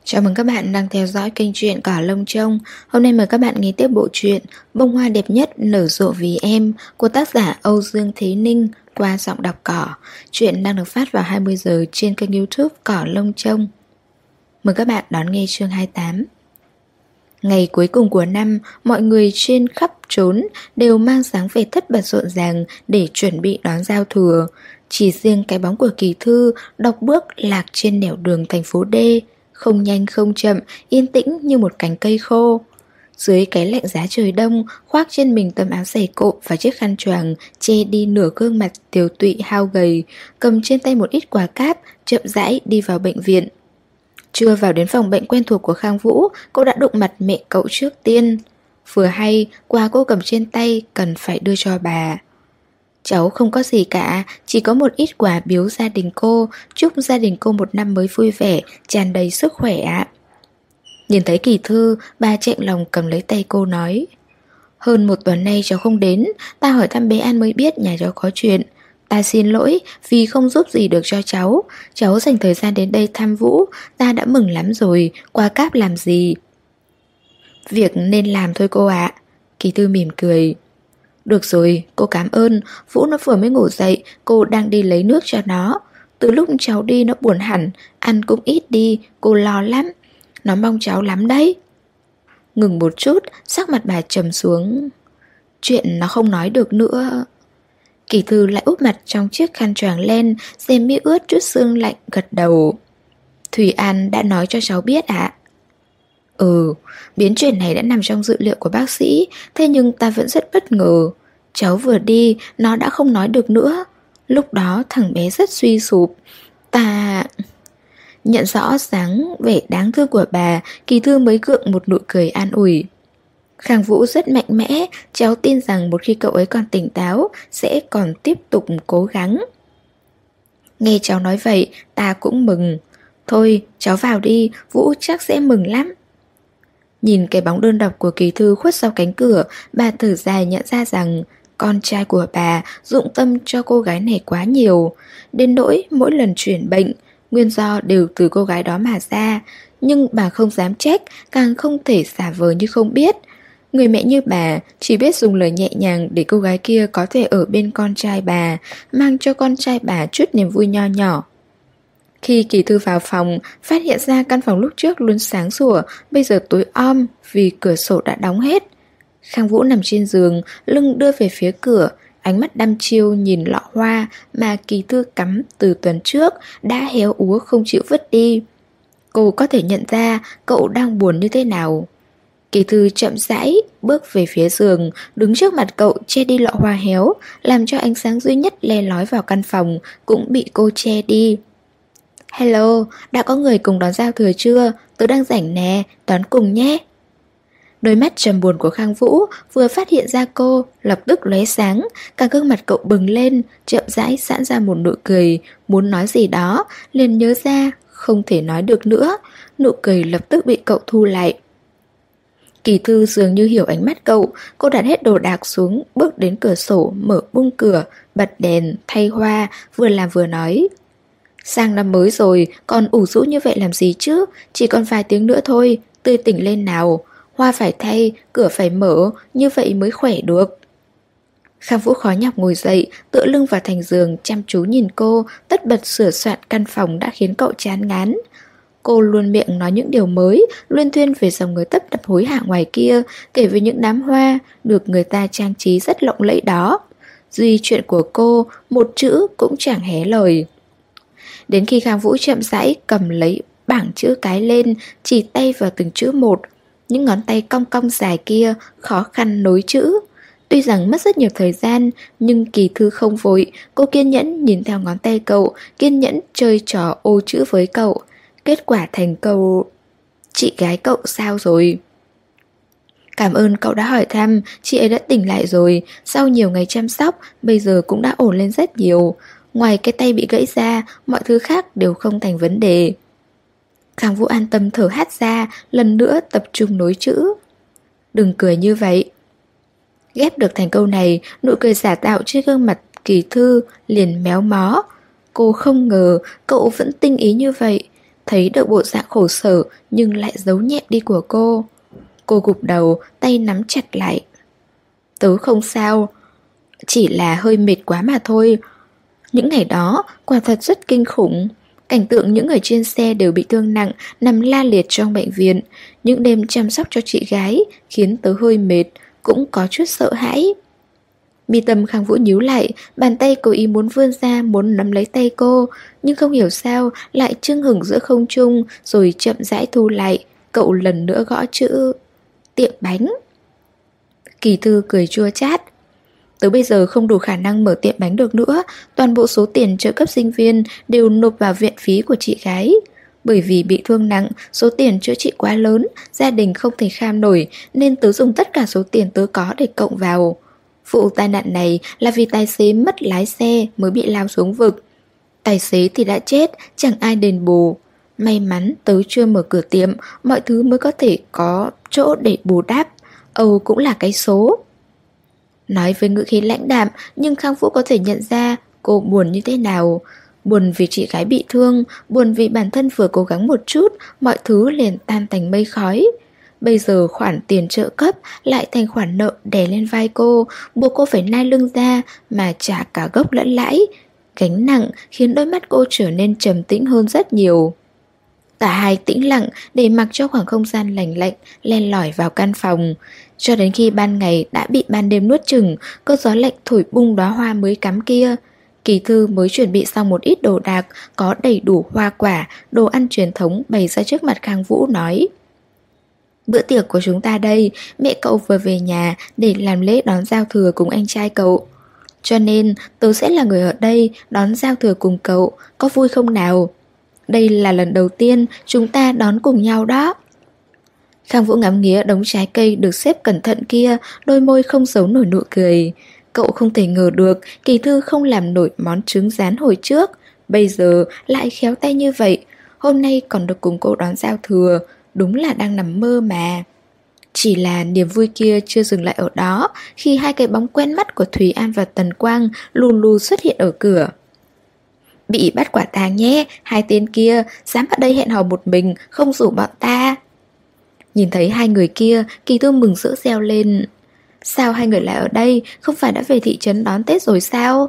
Chào mừng các bạn đang theo dõi kênh truyện Cỏ Lông Trông. Hôm nay mời các bạn nghe tiếp bộ truyện Bông hoa đẹp nhất nở rộ vì em của tác giả Âu Dương Thế Ninh qua giọng đọc Cỏ. Truyện đang được phát vào 20 giờ trên kênh YouTube Cỏ Lông Trông. Mời các bạn đón nghe chương 28. Ngày cuối cùng của năm, mọi người trên khắp trốn đều mang dáng vẻ tất bật rộn ràng để chuẩn bị đón giao thừa. Chỉ riêng cái bóng của Kỳ Thư đọc bước lạc trên nẻo đường thành phố D, không nhanh không chậm, yên tĩnh như một cành cây khô. Dưới cái lạnh giá trời đông, khoác trên mình tấm áo dày cộm và chiếc khăn choàng che đi nửa gương mặt tiều tụy hao gầy, cầm trên tay một ít quà cáp, chậm rãi đi vào bệnh viện. Chưa vào đến phòng bệnh quen thuộc của Khang Vũ, cô đã đụng mặt mẹ cậu trước tiên. Vừa hay, quà cô cầm trên tay cần phải đưa cho bà. Cháu không có gì cả, chỉ có một ít quà biếu gia đình cô, chúc gia đình cô một năm mới vui vẻ, tràn đầy sức khỏe ạ. Nhìn thấy Kỳ Thư, bà chạnh lòng cầm lấy tay cô nói: Hơn một tuần nay cháu không đến, ta hỏi thăm bé An mới biết nhà cháu có chuyện. Ta xin lỗi vì không giúp gì được cho cháu. Cháu dành thời gian đến đây thăm Vũ, ta đã mừng lắm rồi, quà cáp làm gì? Việc nên làm thôi cô ạ. Kỳ Thư mỉm cười. Được rồi, cô cảm ơn. Vũ nó vừa mới ngủ dậy, cô đang đi lấy nước cho nó. Từ lúc cháu đi nó buồn hẳn, ăn cũng ít đi, cô lo lắm. Nó mong cháu lắm đấy. Ngừng một chút, sắc mặt bà trầm xuống. Chuyện nó không nói được nữa. Kỳ Thư lại úp mặt trong chiếc khăn choàng len, xem mi ướt chút sương lạnh, gật đầu. Thùy An đã nói cho cháu biết ạ? Biến chuyển này đã nằm trong dự liệu của bác sĩ, thế nhưng ta vẫn rất bất ngờ. Cháu vừa đi, nó đã không nói được nữa. Lúc đó thằng bé rất suy sụp. Ta... Nhận rõ dáng vẻ đáng thương của bà, Kỳ Thư mới gượng một nụ cười an ủi. Khang Vũ rất mạnh mẽ, cháu tin rằng một khi cậu ấy còn tỉnh táo, sẽ còn tiếp tục cố gắng. Nghe cháu nói vậy, ta cũng mừng. Thôi, cháu vào đi, Vũ chắc sẽ mừng lắm. Nhìn cái bóng đơn độc của Kỳ Thư khuất sau cánh cửa, bà thở dài nhận ra rằng con trai của bà dụng tâm cho cô gái này quá nhiều. Đến nỗi mỗi lần chuyển bệnh, nguyên do đều từ cô gái đó mà ra. Nhưng bà không dám trách, càng không thể xả vờ như không biết. Người mẹ như bà chỉ biết dùng lời nhẹ nhàng để cô gái kia có thể ở bên con trai bà, mang cho con trai bà chút niềm vui nho nhỏ. Khi Kỳ Thư vào phòng, phát hiện ra căn phòng lúc trước luôn sáng sủa, bây giờ tối om vì cửa sổ đã đóng hết. Khang Vũ nằm trên giường, lưng đưa về phía cửa, ánh mắt đăm chiêu nhìn lọ hoa mà Kỳ Thư cắm từ tuần trước đã héo úa không chịu vứt đi. Cô có thể nhận ra cậu đang buồn như thế nào. Kỳ Thư chậm rãi bước về phía giường, đứng trước mặt cậu che đi lọ hoa héo, làm cho ánh sáng duy nhất le lói vào căn phòng cũng bị cô che đi. Hello, đã có người cùng đón giao thừa chưa? Tớ đang rảnh nè, đón cùng nhé. Đôi mắt trầm buồn của Khang Vũ vừa phát hiện ra cô, lập tức lóe sáng, cả gương mặt cậu bừng lên, chậm rãi giãn ra một nụ cười, muốn nói gì đó, liền nhớ ra, không thể nói được nữa, nụ cười lập tức bị cậu thu lại. Kỳ Thư dường như hiểu ánh mắt cậu, cô đặt hết đồ đạc xuống, bước đến cửa sổ, mở bung cửa, bật đèn, thay hoa, vừa làm vừa nói. Sang năm mới rồi, còn ủ rũ như vậy làm gì chứ, chỉ còn vài tiếng nữa thôi, tươi tỉnh lên nào. Hoa phải thay, cửa phải mở, như vậy mới khỏe được. Khang Vũ khó nhọc ngồi dậy, tựa lưng vào thành giường, chăm chú nhìn cô, tất bật sửa soạn căn phòng đã khiến cậu chán ngán. Cô luôn miệng nói những điều mới, luyên thuyên về dòng người tấp nập hối hả ngoài kia, kể về những đám hoa được người ta trang trí rất lộng lẫy đó. Duy chuyện của cô, một chữ cũng chẳng hé lời. Đến khi Khang Vũ chậm rãi cầm lấy bảng chữ cái lên, chỉ tay vào từng chữ một. Những ngón tay cong cong dài kia khó khăn nối chữ. Tuy rằng mất rất nhiều thời gian, nhưng Kỳ Thư không vội. Cô kiên nhẫn nhìn theo ngón tay cậu, kiên nhẫn chơi trò ô chữ với cậu. Kết quả thành câu: Chị gái cậu sao rồi? Cảm ơn cậu đã hỏi thăm, chị ấy đã tỉnh lại rồi. Sau nhiều ngày chăm sóc, bây giờ cũng đã ổn lên rất nhiều. Ngoài cái tay bị gãy ra, mọi thứ khác đều không thành vấn đề. Khang Vũ an tâm thở hắt ra, lần nữa tập trung nối chữ. Đừng cười như vậy. Ghép được thành câu này, nụ cười giả tạo trên gương mặt Kỳ Thư liền méo mó. Cô không ngờ cậu vẫn tinh ý như vậy. thấy được bộ dạng khổ sở nhưng lại giấu nhẹm đi của cô. Cô gục đầu, tay nắm chặt lại. Tớ không sao, chỉ là hơi mệt quá mà thôi. Những ngày đó quả thật rất kinh khủng. Cảnh tượng những người trên xe đều bị thương nặng, nằm la liệt trong bệnh viện. Những đêm chăm sóc cho chị gái khiến tớ hơi mệt, cũng có chút sợ hãi. Mi tâm Khang Vũ nhíu lại, bàn tay cố ý muốn vươn ra, muốn nắm lấy tay cô, nhưng không hiểu sao lại chưng hửng giữa không trung, rồi chậm rãi thu lại. Cậu lần nữa gõ chữ tiệm bánh. Kỳ Thư cười chua chát. Tớ bây giờ không đủ khả năng mở tiệm bánh được nữa. Toàn bộ số tiền trợ cấp sinh viên đều nộp vào viện phí của chị gái. Bởi vì bị thương nặng, số tiền chữa trị quá lớn, gia đình không thể kham nổi, nên tớ dùng tất cả số tiền tớ có để cộng vào. Vụ tai nạn này là vì tài xế mất lái xe mới bị lao xuống vực. Tài xế thì đã chết, chẳng ai đền bù. May mắn tớ chưa mở cửa tiệm, mọi thứ mới có thể có chỗ để bù đắp. Âu cũng là cái số. Nói với ngữ khí lãnh đạm, nhưng Khang Vũ có thể nhận ra cô buồn như thế nào. Buồn vì chị gái bị thương, buồn vì bản thân vừa cố gắng một chút, mọi thứ liền tan thành mây khói. Bây giờ khoản tiền trợ cấp lại thành khoản nợ đè lên vai cô, buộc cô phải nai lưng ra mà trả cả gốc lẫn lãi. Gánh nặng khiến đôi mắt cô trở nên trầm tĩnh hơn rất nhiều. Cả hai tĩnh lặng để mặc cho khoảng không gian lành lạnh len lỏi vào căn phòng. Cho đến khi ban ngày đã bị ban đêm nuốt chửng, cơn gió lạnh thổi bung đóa hoa mới cắm kia. Kỳ Thư mới chuẩn bị xong một ít đồ đạc, có đầy đủ hoa quả, đồ ăn truyền thống bày ra trước mặt Khang Vũ nói: Bữa tiệc của chúng ta đây, mẹ cậu vừa về nhà để làm lễ đón giao thừa cùng anh trai cậu. Cho nên tớ sẽ là người ở đây đón giao thừa cùng cậu, có vui không nào? Đây là lần đầu tiên chúng ta đón cùng nhau đó. Khang Vũ ngắm nghía đống trái cây được xếp cẩn thận kia, đôi môi không giấu nổi nụ cười. Cậu không thể ngờ được Kỳ Thư không làm nổi món trứng rán hồi trước, bây giờ lại khéo tay như vậy. Hôm nay còn được cùng cô đón giao thừa, đúng là đang nằm mơ mà. Chỉ là niềm vui kia chưa dừng lại ở đó, khi hai cái bóng quen mắt của Thúy An và Tần Quang lù lù xuất hiện ở cửa. Bị bắt quả tang nhé, hai tên kia dám ở đây hẹn hò một mình, không rủ bọn ta. Nhìn thấy hai người kia, Kỳ Thư mừng rỡ reo lên. Sao hai người lại ở đây, không phải đã về thị trấn đón Tết rồi sao?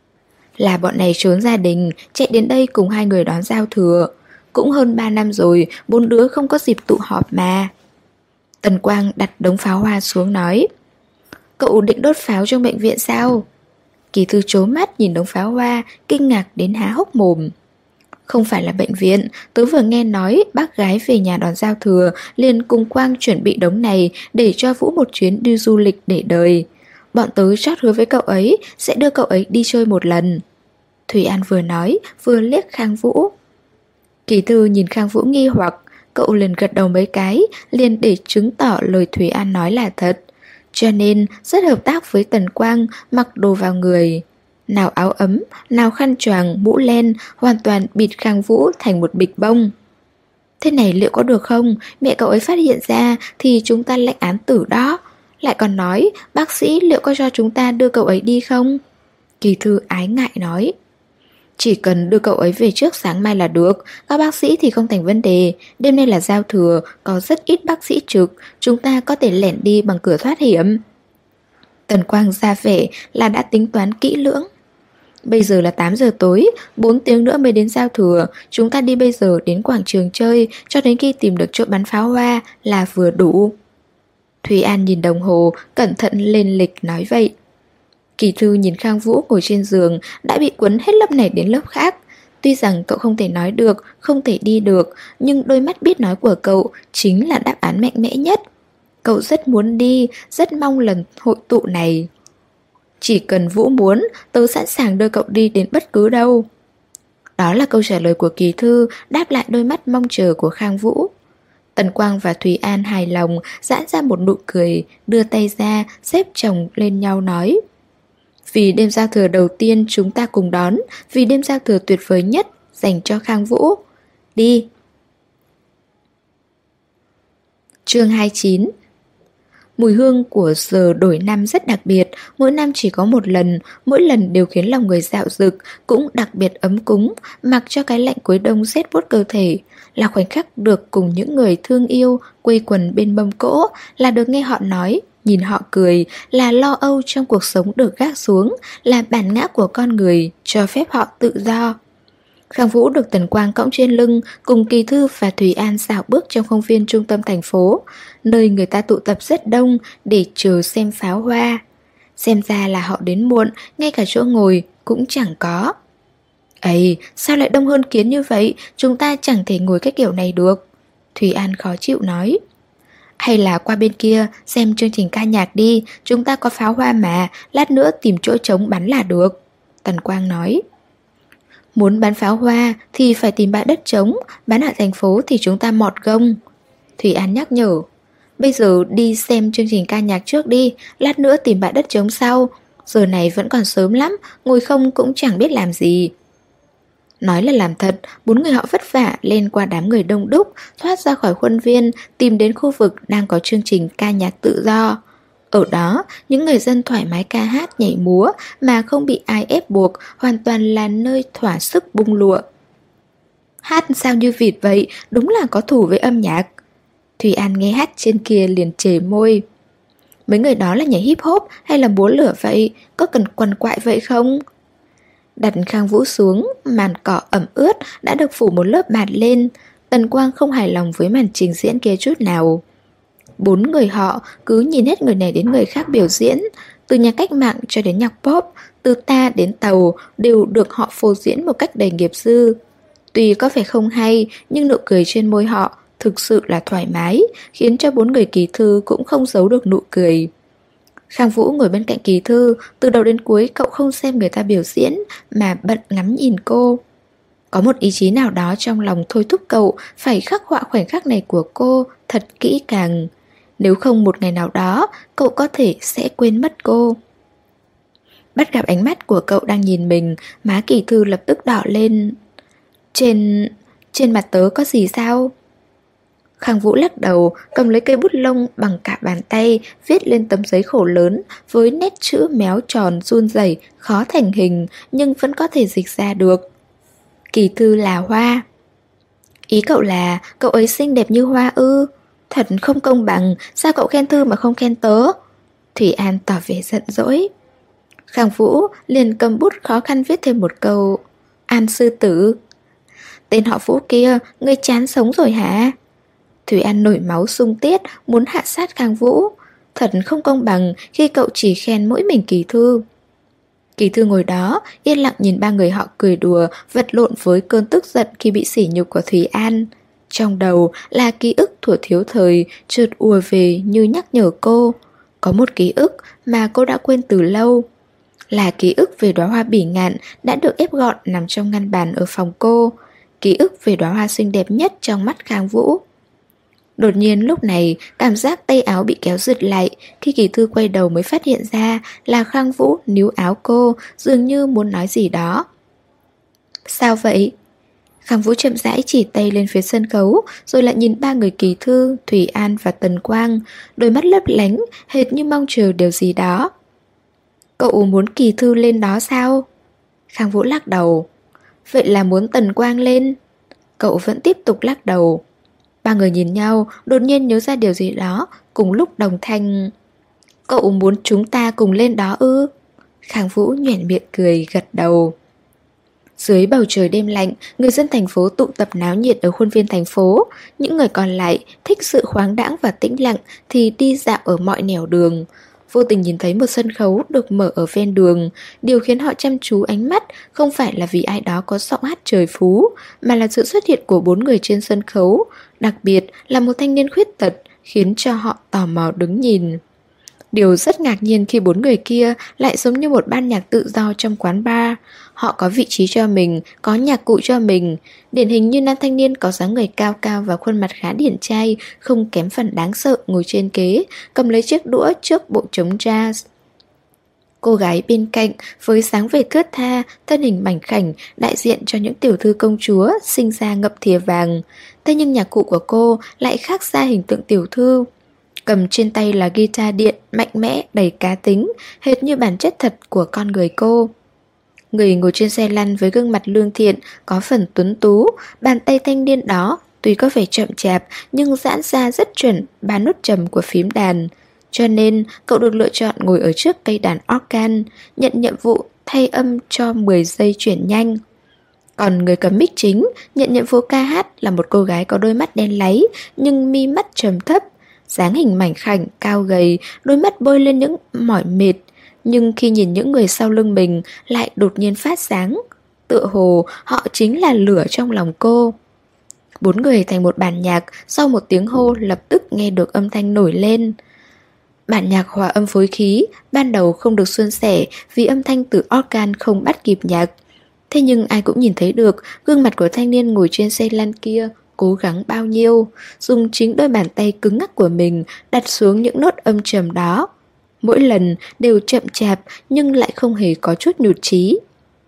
Là bọn này trốn gia đình, chạy đến đây cùng hai người đón giao thừa. Cũng hơn 3 năm rồi, bốn đứa không có dịp tụ họp mà. Tần Quang đặt đống pháo hoa xuống nói: Cậu định đốt pháo trong bệnh viện sao? Kỳ Thư trố mắt nhìn đống pháo hoa, kinh ngạc đến há hốc mồm. Không phải là bệnh viện, tớ vừa nghe nói bác gái về nhà đón giao thừa, liền cùng Quang chuẩn bị đống này để cho Vũ một chuyến đi du lịch để đời. Bọn tớ chót hứa với cậu ấy sẽ đưa cậu ấy đi chơi một lần. Thủy An vừa nói vừa liếc Khang Vũ. Kỳ Thư nhìn Khang Vũ nghi hoặc, cậu liền gật đầu mấy cái, liền để chứng tỏ lời Thủy An nói là thật. Cho nên rất hợp tác với Tần Quang, mặc đồ vào người. Nào áo ấm, nào khăn choàng, mũ len, hoàn toàn bịt Khang Vũ thành một bịch bông. Thế này liệu có được không? Mẹ cậu ấy phát hiện ra thì chúng ta lãnh án tử đó. Lại còn nói, bác sĩ liệu có cho chúng ta đưa cậu ấy đi không? Kỳ Thư ái ngại nói. Chỉ cần đưa cậu ấy về trước sáng mai là được, các bác sĩ thì không thành vấn đề. Đêm nay là giao thừa, có rất ít bác sĩ trực, chúng ta có thể lẻn đi bằng cửa thoát hiểm. Tần Quang ra vẻ là đã tính toán kỹ lưỡng. Bây giờ là 8 giờ tối, 4 tiếng nữa mới đến giao thừa. Chúng ta đi bây giờ đến quảng trường chơi, cho đến khi tìm được chỗ bắn pháo hoa là vừa đủ. Thúy An nhìn đồng hồ, cẩn thận lên lịch nói vậy. Kỳ Thư nhìn Khang Vũ ngồi trên giường, đã bị quấn hết lớp này đến lớp khác. Tuy rằng cậu không thể nói được, không thể đi được, nhưng đôi mắt biết nói của cậu chính là đáp án mạnh mẽ nhất. Cậu rất muốn đi, rất mong lần hội tụ này. Chỉ cần Vũ muốn, tớ sẵn sàng đưa cậu đi đến bất cứ đâu. Đó là câu trả lời của Kỳ Thư, đáp lại đôi mắt mong chờ của Khang Vũ. Tần Quang và Thúy An hài lòng, giãn ra một nụ cười, đưa tay ra, xếp chồng lên nhau nói: Vì đêm giao thừa đầu tiên chúng ta cùng đón, vì đêm giao thừa tuyệt vời nhất dành cho Khang Vũ. Đi! Chương 29. Mùi hương của giờ đổi năm rất đặc biệt, mỗi năm chỉ có một lần, mỗi lần đều khiến lòng người dạo dực, cũng đặc biệt ấm cúng, mặc cho cái lạnh cuối đông rét buốt cơ thể. Là khoảnh khắc được cùng những người thương yêu, quây quần bên mâm cỗ, là được nghe họ nói, nhìn họ cười, là lo âu trong cuộc sống được gác xuống, là bản ngã của con người, cho phép họ tự do. Khang Vũ được Tần Quang cõng trên lưng, cùng Kỳ Thư và Thùy An dạo bước trong công viên trung tâm thành phố, nơi người ta tụ tập rất đông để chờ xem pháo hoa. Xem ra là họ đến muộn, ngay cả chỗ ngồi cũng chẳng có. Ấy, sao lại đông hơn kiến như vậy, chúng ta chẳng thể ngồi cái kiểu này được. Thùy An khó chịu nói. Hay là qua bên kia xem chương trình ca nhạc đi, chúng ta có pháo hoa mà, lát nữa tìm chỗ trống bắn là được. Tần Quang nói. Muốn bắn pháo hoa thì phải tìm bãi đất trống, bắn ở thành phố thì chúng ta mọt gông. Thủy An nhắc nhở. Bây giờ đi xem chương trình ca nhạc trước đi, lát nữa tìm bãi đất trống sau. Giờ này vẫn còn sớm lắm, ngồi không cũng chẳng biết làm gì. Nói là làm thật, bốn người họ vất vả lên qua đám người đông đúc, thoát ra khỏi khuôn viên, tìm đến khu vực đang có chương trình ca nhạc tự do. Ở đó, những người dân thoải mái ca hát nhảy múa mà không bị ai ép buộc, hoàn toàn là nơi thỏa sức bung lụa. Hát sao như vịt vậy, đúng là có thủ với âm nhạc. Thùy An nghe hát trên kia liền chề môi. Mấy người đó là nhảy hip hop hay là múa lửa vậy, có cần quằn quại vậy không? Đặt Khang Vũ xuống, màn cỏ ẩm ướt đã được phủ một lớp bạt lên. Tần Quang không hài lòng với màn trình diễn kia chút nào. Bốn người họ cứ nhìn hết người này đến người khác biểu diễn, từ nhạc cách mạng cho đến nhạc pop, từ ta đến tàu đều được họ phô diễn một cách đầy nghiệp dư. Tuy có vẻ không hay, nhưng nụ cười trên môi họ thực sự là thoải mái, khiến cho bốn người Kỳ Thư cũng không giấu được nụ cười. Khang Vũ ngồi bên cạnh Kỳ Thư, từ đầu đến cuối cậu không xem người ta biểu diễn mà bận ngắm nhìn cô. Có một ý chí nào đó trong lòng thôi thúc cậu phải khắc họa khoảnh khắc này của cô thật kỹ càng. Nếu không một ngày nào đó, cậu có thể sẽ quên mất cô. Bắt gặp ánh mắt của cậu đang nhìn mình, má Kỳ Thư lập tức đỏ lên. Trên mặt tớ có gì sao? Khang Vũ lắc đầu, cầm lấy cây bút lông bằng cả bàn tay, viết lên tấm giấy khổ lớn với nét chữ méo tròn run rẩy, khó thành hình nhưng vẫn có thể dịch ra được. Kỳ Thư là hoa. Ý cậu là cậu ấy xinh đẹp như hoa ư? Thật không công bằng, sao cậu khen Thư mà không khen tớ? Thủy An tỏ vẻ giận dỗi. Khang Vũ liền cầm bút khó khăn viết thêm một câu. An sư tử. Tên họ Vũ kia, ngươi chán sống rồi hả? Thủy An nổi máu sung tiết, muốn hạ sát Khang Vũ. Thật không công bằng khi cậu chỉ khen mỗi mình Kỳ Thư. Kỳ Thư ngồi đó, yên lặng nhìn ba người họ cười đùa, vật lộn với cơn tức giận khi bị sỉ nhục của Thủy An. Trong đầu là ký ức thuở thiếu thời chợt ùa về như nhắc nhở cô. Có một ký ức mà cô đã quên từ lâu. Là ký ức về đóa hoa bỉ ngạn đã được ép gọn nằm trong ngăn bàn ở phòng cô. Ký ức về đóa hoa xinh đẹp nhất trong mắt Khang Vũ. Đột nhiên lúc này, cảm giác tay áo bị kéo giật lại. Khi Kỳ Thư quay đầu mới phát hiện ra là Khang Vũ níu áo cô, dường như muốn nói gì đó. Sao vậy? Khang Vũ chậm rãi chỉ tay lên phía sân khấu, rồi lại nhìn ba người Kỳ Thư, Thủy An và Tần Quang, đôi mắt lấp lánh, hệt như mong chờ điều gì đó. Cậu muốn Kỳ Thư lên đó sao? Khang Vũ lắc đầu. Vậy là muốn Tần Quang lên? Cậu vẫn tiếp tục lắc đầu. Ba người nhìn nhau, đột nhiên nhớ ra điều gì đó, cùng lúc đồng thanh. Cậu muốn chúng ta cùng lên đó ư? Khang Vũ nhoẻn miệng cười, gật đầu. Dưới bầu trời đêm lạnh, người dân thành phố tụ tập náo nhiệt ở khuôn viên thành phố. Những người còn lại thích sự khoáng đãng và tĩnh lặng thì đi dạo ở mọi nẻo đường. Vô tình nhìn thấy một sân khấu được mở ở ven đường. Điều khiến họ chăm chú ánh mắt không phải là vì ai đó có giọng hát trời phú, mà là sự xuất hiện của bốn người trên sân khấu, đặc biệt là một thanh niên khuyết tật, khiến cho họ tò mò đứng nhìn. Điều rất ngạc nhiên khi bốn người kia lại giống như một ban nhạc tự do trong quán bar. Họ có vị trí cho mình, có nhạc cụ cho mình. Điển hình như nam thanh niên có dáng người cao cao và khuôn mặt khá điển trai, không kém phần đáng sợ, ngồi trên kế, cầm lấy chiếc đũa trước bộ trống jazz. Cô gái bên cạnh với dáng vẻ thướt tha, thân hình mảnh khảnh, đại diện cho những tiểu thư công chúa sinh ra ngậm thìa vàng. Thế nhưng nhạc cụ của cô lại khác xa hình tượng tiểu thư. cầm trên tay là guitar điện mạnh mẽ đầy cá tính, hệt như bản chất thật của con người cô. Người ngồi trên xe lăn với gương mặt lương thiện, có phần tuấn tú, bàn tay thanh niên đó tuy có vẻ chậm chạp nhưng giãn ra rất chuẩn ba nốt trầm của phím đàn. Cho nên cậu được lựa chọn ngồi ở trước cây đàn organ, nhận nhiệm vụ thay âm cho 10 giây chuyển nhanh. Còn người cầm mic chính nhận nhiệm vụ ca hát là một cô gái có đôi mắt đen láy nhưng mi mắt trầm thấp, dáng hình mảnh khảnh, cao gầy, đôi mắt bôi lên những mỏi mệt. Nhưng khi nhìn những người sau lưng mình lại đột nhiên phát sáng, tựa hồ họ chính là lửa trong lòng cô. 4 người thành một bản nhạc, sau một tiếng hô lập tức nghe được âm thanh nổi lên. Bản nhạc hòa âm phối khí, ban đầu không được suôn sẻ vì âm thanh từ organ không bắt kịp nhạc. Thế nhưng ai cũng nhìn thấy được gương mặt của thanh niên ngồi trên xe lăn kia cố gắng bao nhiêu, dùng chính đôi bàn tay cứng ngắc của mình đặt xuống những nốt âm trầm đó. Mỗi lần đều chậm chạp nhưng lại không hề có chút nhụt chí.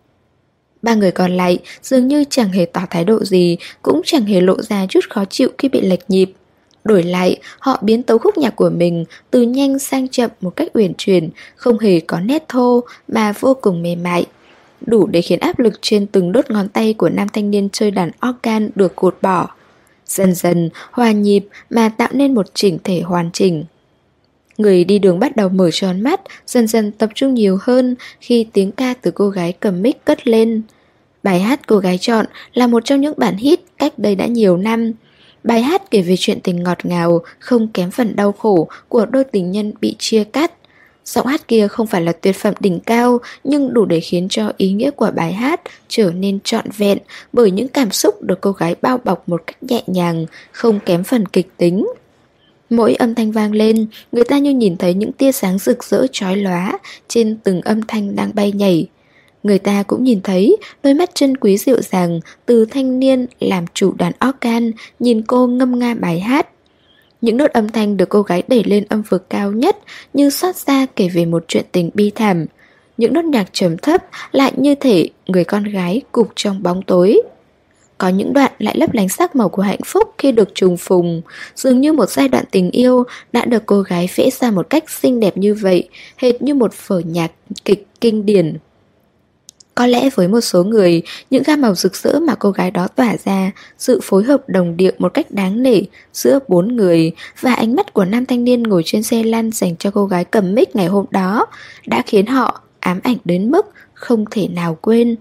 3 người còn lại dường như chẳng hề tỏ thái độ gì, cũng chẳng hề lộ ra chút khó chịu khi bị lệch nhịp. Đổi lại, họ biến tấu khúc nhạc của mình từ nhanh sang chậm một cách uyển chuyển, không hề có nét thô mà vô cùng mềm mại, đủ để khiến áp lực trên từng đốt ngón tay của nam thanh niên chơi đàn organ được gột bỏ. Dần dần hòa nhịp mà tạo nên một chỉnh thể hoàn chỉnh. Người đi đường bắt đầu mở tròn mắt, dần dần tập trung nhiều hơn khi tiếng ca từ cô gái cầm mic cất lên. Bài hát cô gái chọn là một trong những bản hit cách đây đã nhiều năm. Bài hát kể về chuyện tình ngọt ngào, không kém phần đau khổ của đôi tình nhân bị chia cắt. Giọng hát kia không phải là tuyệt phẩm đỉnh cao, nhưng đủ để khiến cho ý nghĩa của bài hát trở nên trọn vẹn bởi những cảm xúc được cô gái bao bọc một cách nhẹ nhàng, không kém phần kịch tính. Mỗi âm thanh vang lên, người ta như nhìn thấy những tia sáng rực rỡ chói lóa trên từng âm thanh đang bay nhảy. Người ta cũng nhìn thấy đôi mắt chân quý dịu dàng từ thanh niên làm chủ đàn organ nhìn cô ngâm nga bài hát. Những nốt âm thanh được cô gái đẩy lên âm vực cao nhất như xót xa kể về một chuyện tình bi thảm. Những nốt nhạc trầm thấp lại như thể người con gái gục trong bóng tối. Có những đoạn lại lấp lánh sắc màu của hạnh phúc khi được trùng phùng, dường như một giai đoạn tình yêu đã được cô gái vẽ ra một cách xinh đẹp như vậy, hệt như một vở nhạc kịch kinh điển. Có lẽ với một số người, những gam màu rực rỡ mà cô gái đó tỏa ra, sự phối hợp đồng điệu một cách đáng nể giữa 4 người và ánh mắt của nam thanh niên ngồi trên xe lăn dành cho cô gái cầm mic ngày hôm đó đã khiến họ ám ảnh đến mức không thể nào quên.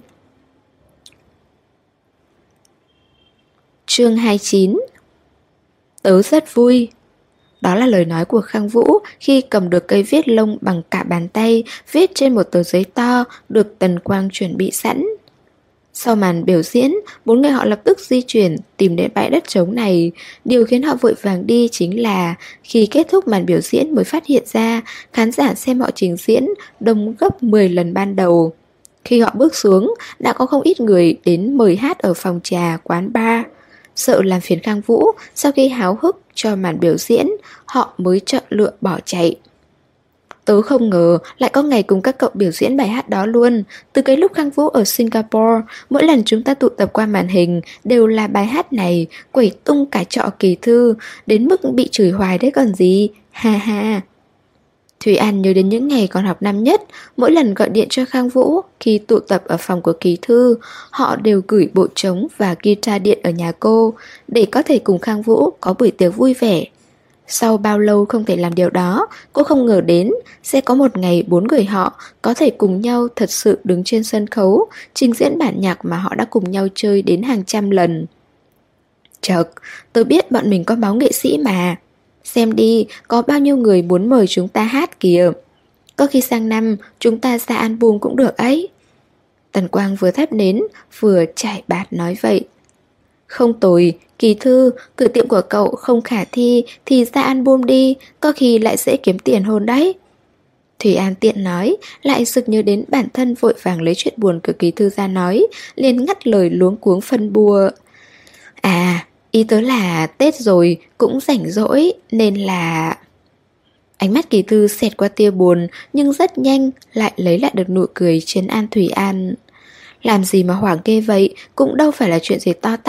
Chương 29. Tớ rất vui. Đó là lời nói của Khang Vũ khi cầm được cây viết lông bằng cả bàn tay, viết trên một tờ giấy to được Tần Quang chuẩn bị sẵn. Sau màn biểu diễn, 4 người họ lập tức di chuyển tìm đến bãi đất trống này. Điều khiến họ vội vàng đi chính là khi kết thúc màn biểu diễn mới phát hiện ra khán giả xem họ trình diễn đông gấp 10 lần ban đầu. Khi họ bước xuống, đã có không ít người đến mời hát ở phòng trà, quán bar. Sợ làm phiền Khang Vũ, sau khi háo hức cho màn biểu diễn, họ mới chọn lựa bỏ chạy. Tớ không ngờ lại có ngày cùng các cậu biểu diễn bài hát đó luôn. Từ cái lúc Khang Vũ ở Singapore, mỗi lần chúng ta tụ tập qua màn hình đều là bài hát này, quẩy tung cả trọ Kỳ Thư, đến mức bị chửi hoài đấy còn gì. Ha ha. Thủy An nhớ đến những ngày còn học năm nhất, mỗi lần gọi điện cho Khang Vũ khi tụ tập ở phòng của Kỳ Thư, họ đều gửi bộ trống và guitar điện ở nhà cô để có thể cùng Khang Vũ có buổi tiệc vui vẻ. Sau bao lâu không thể làm điều đó, cô không ngờ đến sẽ có một ngày 4 người họ có thể cùng nhau thật sự đứng trên sân khấu, trình diễn bản nhạc mà họ đã cùng nhau chơi đến hàng trăm lần. Chợt, tôi biết bọn mình có máu nghệ sĩ mà. Xem đi, có bao nhiêu người muốn mời chúng ta hát kìa. Có khi sang năm chúng ta ra album cũng được ấy. Tần Quang vừa thắp nến vừa trải bạt nói vậy. Không tồi, Kỳ Thư, cửa tiệm của cậu không khả thi thì ra album đi, có khi lại dễ kiếm tiền hơn đấy. Thủy An tiện nói, lại sực nhớ đến bản thân vội vàng lấy chuyện buồn của Kỳ Thư ra nói, liền ngắt lời luống cuống phân bua. À, ý tớ là Tết rồi, cũng rảnh rỗi, nên là... Ánh mắt Kỳ Thư xẹt qua tia buồn, nhưng rất nhanh lại lấy lại được nụ cười trấn an Thủy An. Làm gì mà hoảng ghê vậy, cũng đâu phải là chuyện gì to tát,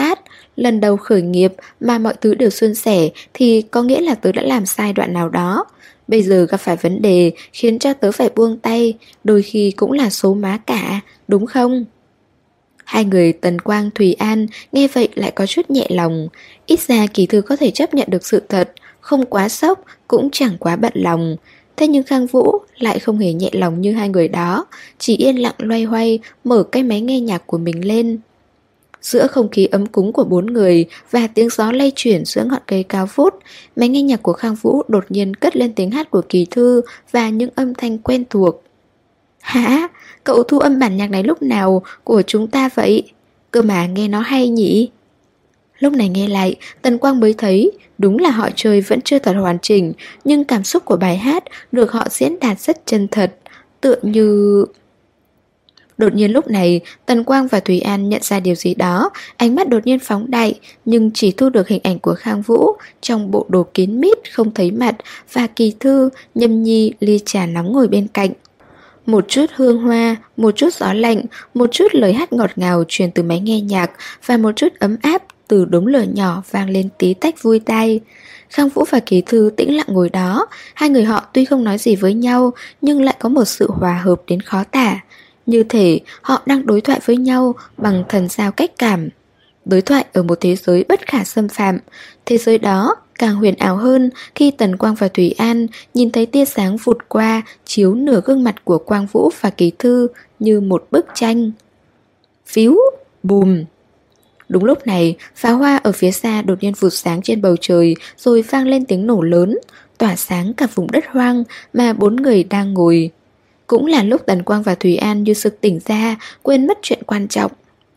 Lần đầu khởi nghiệp mà mọi thứ đều suôn sẻ thì có nghĩa là tớ đã làm sai đoạn nào đó. Bây giờ gặp phải vấn đề khiến cho tớ phải buông tay, đôi khi cũng là số má cả, đúng không? Hai người Tần Quang, Thùy An nghe vậy lại có chút nhẹ lòng. Ít ra Kỳ Thư có thể chấp nhận được sự thật, không quá sốc, cũng chẳng quá bận lòng. Thế nhưng Khang Vũ lại không hề nhẹ lòng như hai người đó, chỉ yên lặng loay hoay mở cái máy nghe nhạc của mình lên. Giữa không khí ấm cúng của bốn người và tiếng gió lay chuyển giữa ngọn cây cao vút, máy nghe nhạc của Khang Vũ đột nhiên cất lên tiếng hát của Kỳ Thư và những âm thanh quen thuộc. Hả? Cậu thu âm bản nhạc này lúc nào của chúng ta vậy? Cơ mà nghe nó hay nhỉ? Lúc này nghe lại, Tần Quang mới thấy đúng là họ chơi vẫn chưa thật hoàn chỉnh, nhưng cảm xúc của bài hát được họ diễn đạt rất chân thật, tựa như... Đột nhiên lúc này, Tần Quang và Thùy An nhận ra điều gì đó, ánh mắt đột nhiên phóng đại, nhưng chỉ thu được hình ảnh của Khang Vũ trong bộ đồ kín mít không thấy mặt và Kỳ Thư, nhâm nhi ly trà nóng ngồi bên cạnh. Một chút hương hoa, một chút gió lạnh, một chút lời hát ngọt ngào truyền từ máy nghe nhạc và một chút ấm áp từ đống lửa nhỏ vang lên tí tách vui tai. Khang Vũ và Kỳ Thư tĩnh lặng ngồi đó, hai người họ tuy không nói gì với nhau nhưng lại có một sự hòa hợp đến khó tả. Như thể họ đang đối thoại với nhau bằng thần giao cách cảm. Đối thoại ở một thế giới bất khả xâm phạm. Thế giới đó càng huyền ảo hơn khi Tần Quang và Thùy An nhìn thấy tia sáng vụt qua chiếu nửa gương mặt của Quang Vũ và Kỳ Thư như một bức tranh. Phíu, bùm. Đúng lúc này, pháo hoa ở phía xa đột nhiên vụt sáng trên bầu trời rồi vang lên tiếng nổ lớn, tỏa sáng cả vùng đất hoang mà bốn người đang ngồi. Cũng là lúc Tần Quang và Thùy An như sực tỉnh ra, quên mất chuyện quan trọng.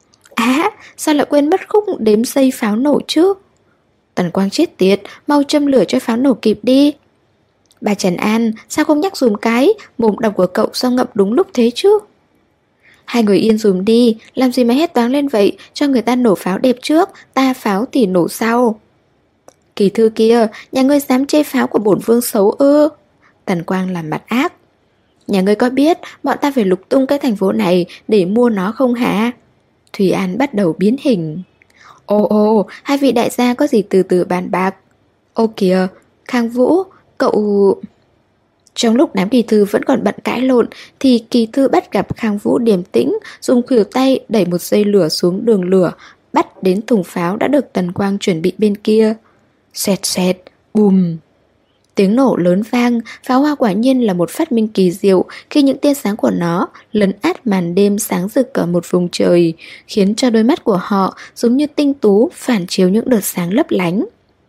Sao lại quên mất khúc đếm giây pháo nổ chứ? Tần Quang chết tiệt, mau châm lửa cho pháo nổ kịp đi. Bà Trần An, sao không nhắc dùm cái, mồm độc của cậu sao ngậm đúng lúc thế chứ? Hai người yên dùm đi, làm gì mà hét toáng lên vậy, cho người ta nổ pháo đẹp trước, ta pháo thì nổ sau. Kỳ Thư kia, nhà ngươi dám chê pháo của bổn vương xấu ư? Tần Quang làm mặt ác. Nhà ngươi có biết bọn ta phải lục tung cái thành phố này để mua nó không hả? Thùy An bắt đầu biến hình. Ồ, hai vị đại gia có gì từ từ bàn bạc. Ô kìa, Khang Vũ, cậu... Trong lúc đám Kỳ Thư vẫn còn bận cãi lộn thì Kỳ Thư bắt gặp Khang Vũ điềm tĩnh, dùng khuỷu tay đẩy một dây lửa xuống đường lửa, bắt đến thùng pháo đã được Tần Quang chuẩn bị bên kia. Xẹt xẹt, bùm. Tiếng nổ lớn vang, pháo hoa quả nhiên là một phát minh kỳ diệu khi những tia sáng của nó lấn át màn đêm sáng rực cả một vùng trời, khiến cho đôi mắt của họ giống như tinh tú phản chiếu những đợt sáng lấp lánh.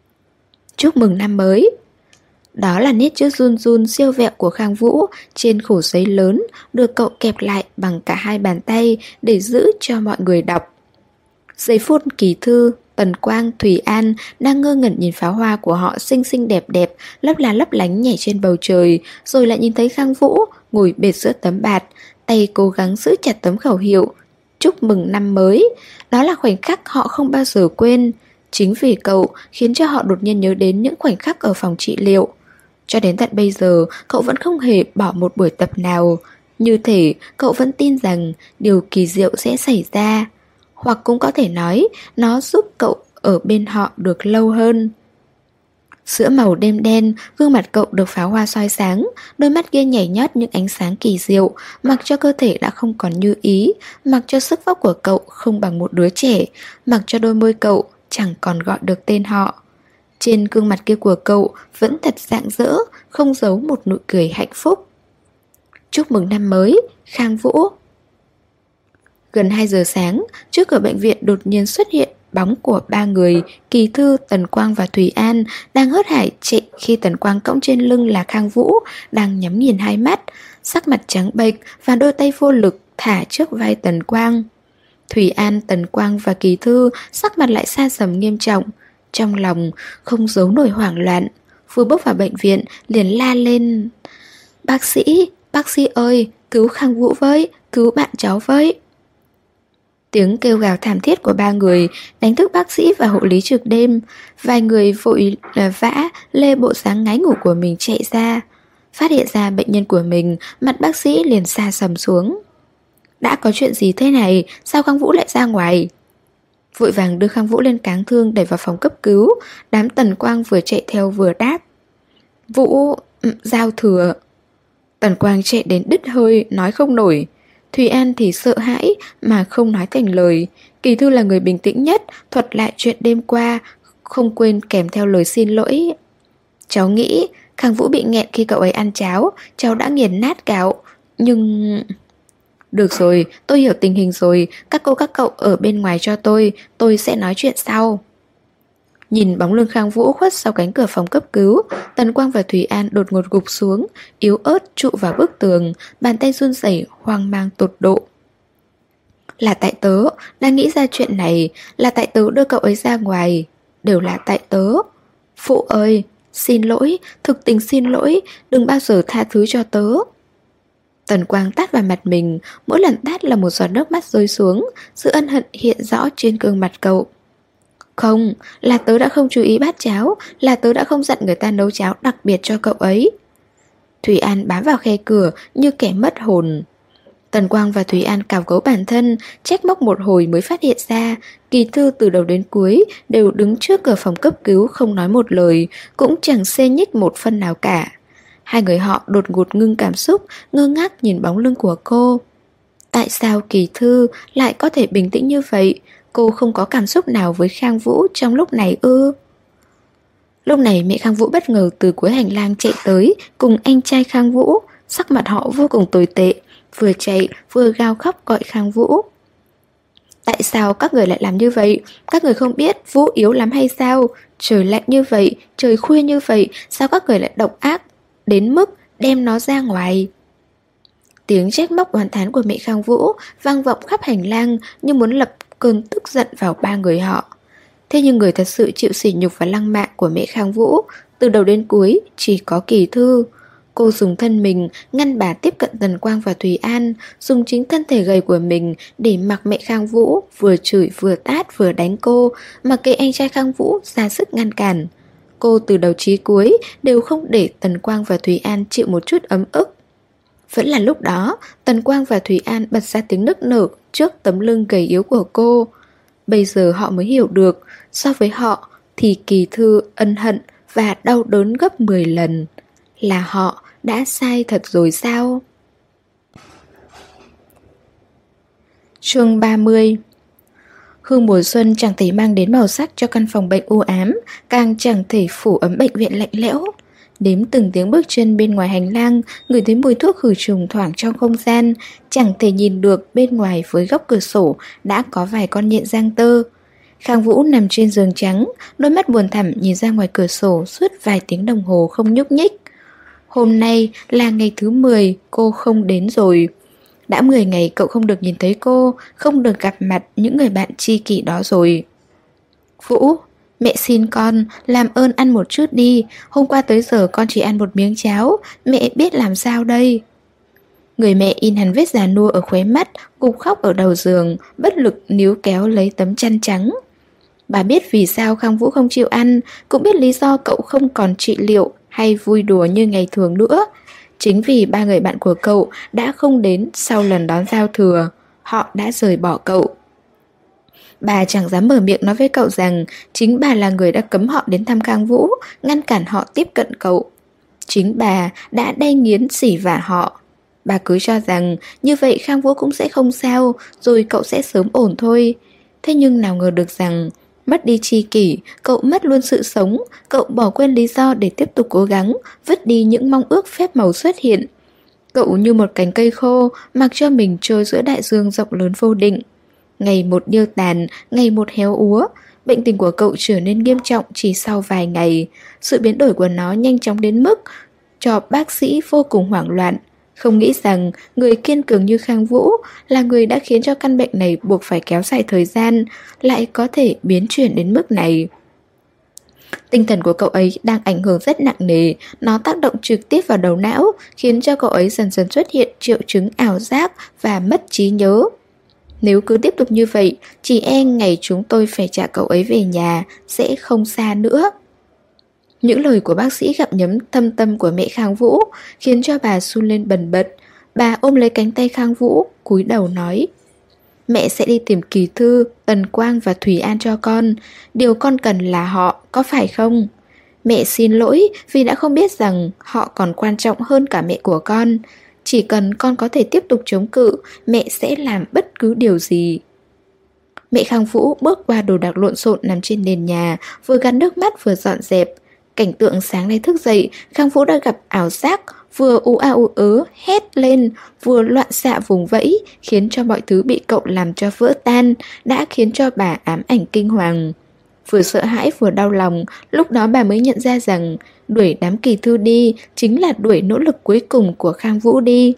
Chúc mừng năm mới! Đó là nét chữ run run siêu vẹo của Khang Vũ trên khổ giấy lớn được cậu kẹp lại bằng cả hai bàn tay để giữ cho mọi người đọc. Giây phút Kỳ Thư, Tần Quang, Thùy An đang ngơ ngẩn nhìn pháo hoa của họ xinh xinh đẹp đẹp, lấp lá lấp lánh nhảy trên bầu trời, rồi lại nhìn thấy Khang Vũ ngồi bệt giữa tấm bạt, tay cố gắng giữ chặt tấm khẩu hiệu chúc mừng năm mới. Đó là khoảnh khắc họ không bao giờ quên. Chính vì cậu khiến cho họ đột nhiên nhớ đến những khoảnh khắc ở phòng trị liệu. Cho đến tận bây giờ, cậu vẫn không hề bỏ một buổi tập nào. Như thể cậu vẫn tin rằng điều kỳ diệu sẽ xảy ra. Hoặc cũng có thể nói, nó giúp cậu ở bên họ được lâu hơn. Giữa màu đêm đen, gương mặt cậu được pháo hoa soi sáng, đôi mắt kia nhảy nhót những ánh sáng kỳ diệu, mặc cho cơ thể đã không còn như ý, mặc cho sức vóc của cậu không bằng một đứa trẻ, mặc cho đôi môi cậu chẳng còn gọi được tên họ. Trên gương mặt kia của cậu vẫn thật rạng rỡ, không giấu một nụ cười hạnh phúc. Chúc mừng năm mới, Khang Vũ. Gần 2 giờ sáng, trước cửa bệnh viện đột nhiên xuất hiện bóng của 3 người, Kỳ Thư, Tần Quang và Thùy An, đang hớt hải chạy khi Tần Quang cõng trên lưng là Khang Vũ, đang nhắm nghiền hai mắt, sắc mặt trắng bệch và đôi tay vô lực thả trước vai Tần Quang. Thùy An, Tần Quang và Kỳ Thư sắc mặt lại xa sầm nghiêm trọng, trong lòng không giấu nổi hoảng loạn. Vừa bước vào bệnh viện liền la lên: bác sĩ ơi, cứu Khang Vũ với, cứu bạn cháu với. Tiếng kêu gào thảm thiết của 3 người đánh thức bác sĩ và hộ lý trực đêm. Vài người vội vã lê bộ dáng ngái ngủ của mình chạy ra. Phát hiện ra bệnh nhân của mình, mặt bác sĩ liền sa sầm xuống. Đã có chuyện gì thế này, sao Khang Vũ lại ra ngoài? vội vàng đưa Khang Vũ lên cáng thương đẩy vào phòng cấp cứu. Đám Tần Quang vừa chạy theo vừa đáp: Vũ, giao thừa. Tần Quang chạy đến đứt hơi, nói không nổi. Thùy An thì sợ hãi mà không nói thành lời. Kỳ Thư là người bình tĩnh nhất, thuật lại chuyện đêm qua, không quên kèm theo lời xin lỗi. Cháu nghĩ Khang Vũ bị nghẹn khi cậu ấy ăn cháo, cháu đã nghiền nát gạo, nhưng... Được rồi, tôi hiểu tình hình rồi, các cô các cậu ở bên ngoài cho tôi sẽ nói chuyện sau. Nhìn bóng lưng Khang Vũ khuất sau cánh cửa phòng cấp cứu, Tần Quang và Thùy An đột ngột gục xuống, yếu ớt trụ vào bức tường, bàn tay run rẩy hoang mang tột độ. Là tại tớ, đang nghĩ ra chuyện này, là tại tớ đưa cậu ấy ra ngoài, đều là tại tớ. Phụ ơi, xin lỗi, thực tình xin lỗi, đừng bao giờ tha thứ cho tớ. Tần Quang tát vào mặt mình, mỗi lần tát là một giọt nước mắt rơi xuống, sự ân hận hiện rõ trên gương mặt cậu. Không, là tớ đã không chú ý bát cháo, là tớ đã không dặn người ta nấu cháo đặc biệt cho cậu ấy. Thùy An bám vào khe cửa như kẻ mất hồn. Tần Quang và Thùy An cào cấu bản thân, trách móc một hồi mới phát hiện ra Kỳ Thư từ đầu đến cuối đều đứng trước cửa phòng cấp cứu không nói một lời, cũng chẳng xê nhích một phân nào cả. Hai người họ đột ngột ngưng cảm xúc, ngơ ngác nhìn bóng lưng của cô. Tại sao Kỳ Thư lại có thể bình tĩnh như vậy? Cô không có cảm xúc nào với Khang Vũ trong lúc này ư? Lúc này mẹ Khang Vũ bất ngờ từ cuối hành lang chạy tới cùng anh trai Khang Vũ, sắc mặt họ vô cùng tồi tệ, vừa chạy vừa gào khóc gọi Khang Vũ. Tại sao các người lại làm như vậy? Các người không biết Vũ yếu lắm hay sao? Trời lạnh như vậy, trời khuya như vậy, sao các người lại độc ác đến mức đem nó ra ngoài? Tiếng trách móc oán thán của mẹ Khang Vũ vang vọng khắp hành lang như muốn lập cơn tức giận vào ba người họ. Thế nhưng người thật sự chịu sỉ nhục và lăng mạ của mẹ Khang Vũ từ đầu đến cuối chỉ có Kỳ Thư. Cô dùng thân mình ngăn bà tiếp cận Tần Quang và Thùy An, dùng chính thân thể gầy của mình để mặc mẹ Khang Vũ vừa chửi vừa tát vừa đánh cô, mặc kệ anh trai Khang Vũ ra sức ngăn cản. Cô từ đầu chí cuối đều không để Tần Quang và Thùy An chịu một chút ấm ức. Vẫn là lúc đó, Tần Quang và Thùy An bật ra tiếng nức nở trước tấm lưng gầy yếu của cô. Bây giờ họ mới hiểu được, so với họ thì Kỳ Thư ân hận và đau đớn gấp 10 lần. Là họ đã sai thật rồi sao? Chương 30. Hương mùa xuân chẳng thể mang đến màu sắc cho căn phòng bệnh u ám, càng chẳng thể phủ ấm bệnh viện lạnh lẽo. Đếm từng tiếng bước chân bên ngoài hành lang, ngửi thấy mùi thuốc khử trùng thoảng trong không gian, chẳng thể nhìn được bên ngoài với góc cửa sổ đã có vài con nhện giang tơ. Khang Vũ nằm trên giường trắng, đôi mắt buồn thẳm nhìn ra ngoài cửa sổ suốt vài tiếng đồng hồ không nhúc nhích. Hôm nay là ngày thứ 10 cô không đến rồi. Đã 10 ngày cậu không được nhìn thấy cô, không được gặp mặt những người bạn tri kỷ đó rồi. Vũ, mẹ xin con, làm ơn ăn một chút đi. Hôm qua tới giờ con chỉ ăn một miếng cháo, mẹ biết làm sao đây? Người mẹ in hẳn vết già nua ở khóe mắt, gục khóc ở đầu giường, bất lực níu kéo lấy tấm chăn trắng. Bà biết vì sao Khang Vũ không chịu ăn, cũng biết lý do cậu không còn trị liệu hay vui đùa như ngày thường nữa. Chính vì ba người bạn của cậu đã không đến sau lần đón giao thừa, họ đã rời bỏ cậu. Bà chẳng dám mở miệng nói với cậu rằng chính bà là người đã cấm họ đến thăm Khang Vũ, ngăn cản họ tiếp cận cậu. Chính bà đã đay nghiến sỉ vả họ. Bà cứ cho rằng như vậy Khang Vũ cũng sẽ không sao, rồi cậu sẽ sớm ổn thôi. Thế nhưng nào ngờ được rằng mất đi tri kỷ, cậu mất luôn sự sống, cậu bỏ quên lý do để tiếp tục cố gắng, vứt đi những mong ước phép màu xuất hiện. Cậu như một cành cây khô, mặc cho mình trôi giữa đại dương rộng lớn vô định. Ngày một điêu tàn, ngày một héo úa, bệnh tình của cậu trở nên nghiêm trọng chỉ sau vài ngày. Sự biến đổi của nó nhanh chóng đến mức cho bác sĩ vô cùng hoảng loạn. Không nghĩ rằng người kiên cường như Khang Vũ là người đã khiến cho căn bệnh này buộc phải kéo dài thời gian, lại có thể biến chuyển đến mức này. Tinh thần của cậu ấy đang ảnh hưởng rất nặng nề, nó tác động trực tiếp vào đầu não, khiến cho cậu ấy dần dần xuất hiện triệu chứng ảo giác và mất trí nhớ. Nếu cứ tiếp tục như vậy, chỉ e ngày chúng tôi phải trả cậu ấy về nhà sẽ không xa nữa. Những lời của bác sĩ gặm nhấm thâm tâm của mẹ Khang Vũ khiến cho bà run lên bần bật. Bà ôm lấy cánh tay Khang Vũ, cúi đầu nói: Mẹ sẽ đi tìm Kỳ Thư, Tần Quang và Thủy An cho con. Điều con cần là họ, có phải không? Mẹ xin lỗi vì đã không biết rằng họ còn quan trọng hơn cả mẹ của con. Chỉ cần con có thể tiếp tục chống cự, mẹ sẽ làm bất cứ điều gì. Mẹ Khang Vũ bước qua đồ đạc lộn xộn nằm trên nền nhà, vừa gạt nước mắt vừa dọn dẹp. Cảnh tượng sáng nay thức dậy, Khang Vũ đã gặp ảo giác, vừa ú a ú ớ, hét lên, vừa loạn xạ vùng vẫy, khiến cho mọi thứ bị cậu làm cho vỡ tan, đã khiến cho bà ám ảnh kinh hoàng. Vừa sợ hãi vừa đau lòng, lúc đó bà mới nhận ra rằng đuổi đám Kỳ Thư đi chính là đuổi nỗ lực cuối cùng của Khang Vũ đi.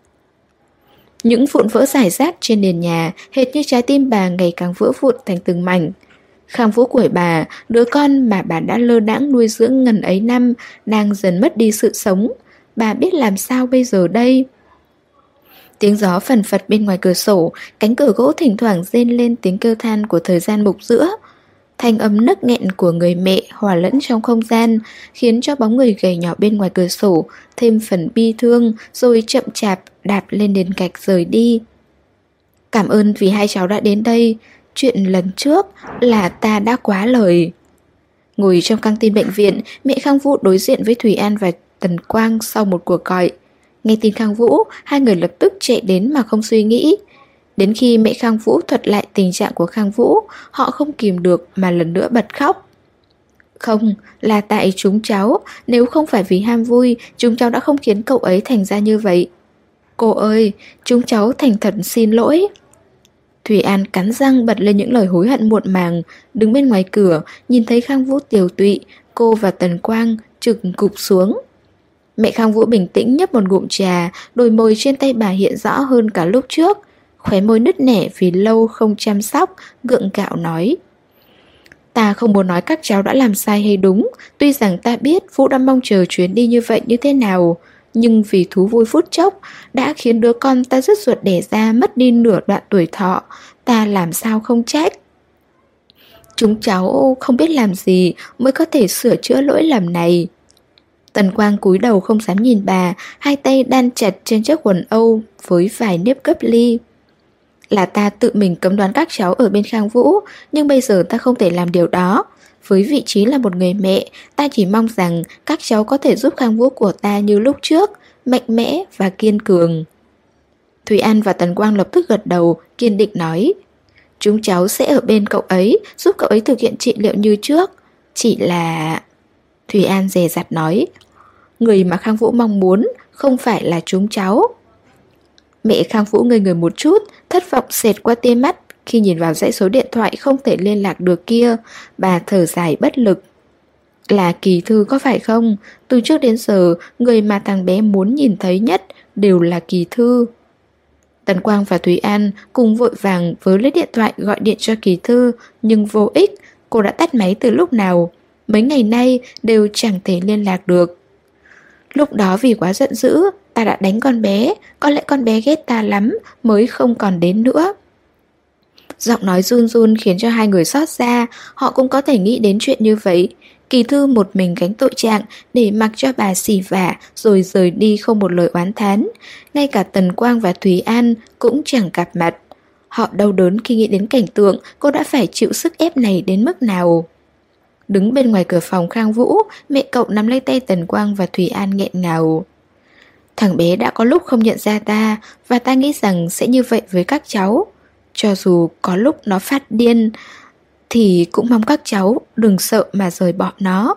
Những vụn vỡ rải rác trên nền nhà, hệt như trái tim bà ngày càng vỡ vụn thành từng mảnh. Khang Vũ của bà, đứa con mà bà đã lơ đãng nuôi dưỡng ngần ấy năm, đang dần mất đi sự sống. Bà biết làm sao bây giờ đây? Tiếng gió phần phật bên ngoài cửa sổ, cánh cửa gỗ thỉnh thoảng rên lên tiếng kêu than của thời gian mục giữa. Thanh âm nấc nghẹn của người mẹ hòa lẫn trong không gian, khiến cho bóng người gầy nhỏ bên ngoài cửa sổ thêm phần bi thương, rồi chậm chạp đạp lên nền gạch rời đi. Cảm ơn vì hai cháu đã đến đây. Chuyện lần trước là ta đã quá lời. Ngồi trong căng tin bệnh viện, mẹ Khang Vũ đối diện với Thủy An và Tần Quang sau một cuộc gọi. Nghe tin Khang Vũ, hai người lập tức chạy đến mà không suy nghĩ. Đến khi mẹ Khang Vũ thuật lại tình trạng của Khang Vũ, họ không kìm được mà lần nữa bật khóc. Không, là tại chúng cháu, nếu không phải vì ham vui, chúng cháu đã không khiến cậu ấy thành ra như vậy. Cô ơi, chúng cháu thành thật xin lỗi. Thủy An cắn răng bật lên những lời hối hận muộn màng, đứng bên ngoài cửa, nhìn thấy Khang Vũ tiều tụy, cô và Tần Quang trực cụp xuống. Mẹ Khang Vũ bình tĩnh nhấp một ngụm trà, đôi môi trên tay bà hiện rõ hơn cả lúc trước. Khóe môi nứt nẻ vì lâu không chăm sóc, gượng gạo nói. Ta không muốn nói các cháu đã làm sai hay đúng, tuy rằng ta biết Vũ đã mong chờ chuyến đi như vậy như thế nào, nhưng vì thú vui phút chốc đã khiến đứa con ta rứt ruột đẻ ra mất đi nửa đoạn tuổi thọ, ta làm sao không trách. Chúng cháu không biết làm gì mới có thể sửa chữa lỗi lầm này. Tần Quang cúi đầu không dám nhìn bà, hai tay đan chặt trên chiếc quần âu với vài nếp gấp ly. Là ta tự mình cấm đoán các cháu ở bên Khang Vũ, nhưng bây giờ ta không thể làm điều đó. Với vị trí là một người mẹ, ta chỉ mong rằng các cháu có thể giúp Khang Vũ của ta như lúc trước, mạnh mẽ và kiên cường. Thủy An và Tần Quang lập tức gật đầu, kiên định nói. Chúng cháu sẽ ở bên cậu ấy, giúp cậu ấy thực hiện trị liệu như trước. Chỉ là... Thủy An dè dặt nói. Người mà Khang Vũ mong muốn không phải là chúng cháu. Mẹ Khang Vũ ngây người một chút, thất vọng xẹt qua tia mắt khi nhìn vào dãy số điện thoại không thể liên lạc được kia. Bà thở dài bất lực. Là Kỳ Thư có phải không? Từ trước đến giờ, người mà thằng bé muốn nhìn thấy nhất đều là Kỳ Thư. Tần Quang và Thúy An cùng vội vàng với lấy điện thoại gọi điện cho Kỳ Thư, nhưng vô ích, cô đã tắt máy từ lúc nào. Mấy ngày nay đều chẳng thể liên lạc được. Lúc đó vì quá giận dữ, ta đã đánh con bé, có lẽ con bé ghét ta lắm mới không còn đến nữa. Giọng nói run run khiến cho hai người xót xa, họ cũng có thể nghĩ đến chuyện như vậy. Kỳ Thư một mình gánh tội trạng để mặc cho bà xỉ vả rồi rời đi không một lời oán thán. Ngay cả Tần Quang và Thúy An cũng chẳng gặp mặt. Họ đau đớn khi nghĩ đến cảnh tượng cô đã phải chịu sức ép này đến mức nào. Đứng bên ngoài cửa phòng Khang Vũ, mẹ cậu nắm lấy tay Tần Quang và Thúy An nghẹn ngào. Thằng bé đã có lúc không nhận ra ta, và ta nghĩ rằng sẽ như vậy với các cháu. Cho dù có lúc nó phát điên, thì cũng mong các cháu đừng sợ mà rời bỏ nó.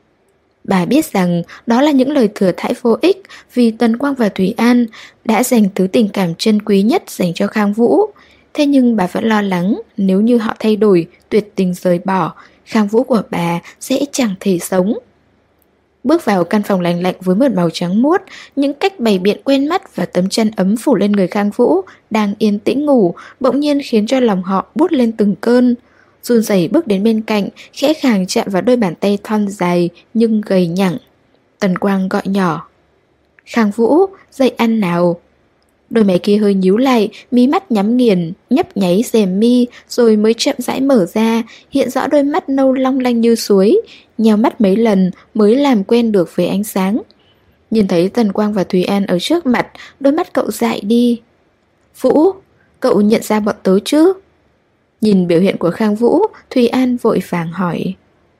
Bà biết rằng đó là những lời thừa thãi vô ích, vì Tần Quang và Thúy An đã dành thứ tình cảm chân quý nhất dành cho Khang Vũ. Thế nhưng bà vẫn lo lắng nếu như họ thay đổi, tuyệt tình rời bỏ, Khang Vũ của bà sẽ chẳng thể sống. Bước vào căn phòng lạnh lạnh với mượt màu trắng muốt, những cách bày biện quen mắt và tấm chăn ấm phủ lên người Khang Vũ đang yên tĩnh ngủ, bỗng nhiên khiến cho lòng họ bút lên từng cơn. Run rẩy bước đến bên cạnh, khẽ khàng chạm vào đôi bàn tay thon dài nhưng gầy nhẳng. Tần Quang gọi nhỏ. Khang Vũ, dậy ăn nào. Đôi mày kia hơi nhíu lại, mí mắt nhắm nghiền, nhấp nháy rèm mi, rồi mới chậm rãi mở ra, hiện rõ đôi mắt nâu long lanh như suối, nheo mắt mấy lần mới làm quen được với ánh sáng. Nhìn thấy Tần Quang và Thúy An ở trước mặt, đôi mắt cậu dại đi. Vũ, cậu nhận ra bọn tớ chứ? Nhìn biểu hiện của Khang Vũ, Thùy An vội vàng hỏi.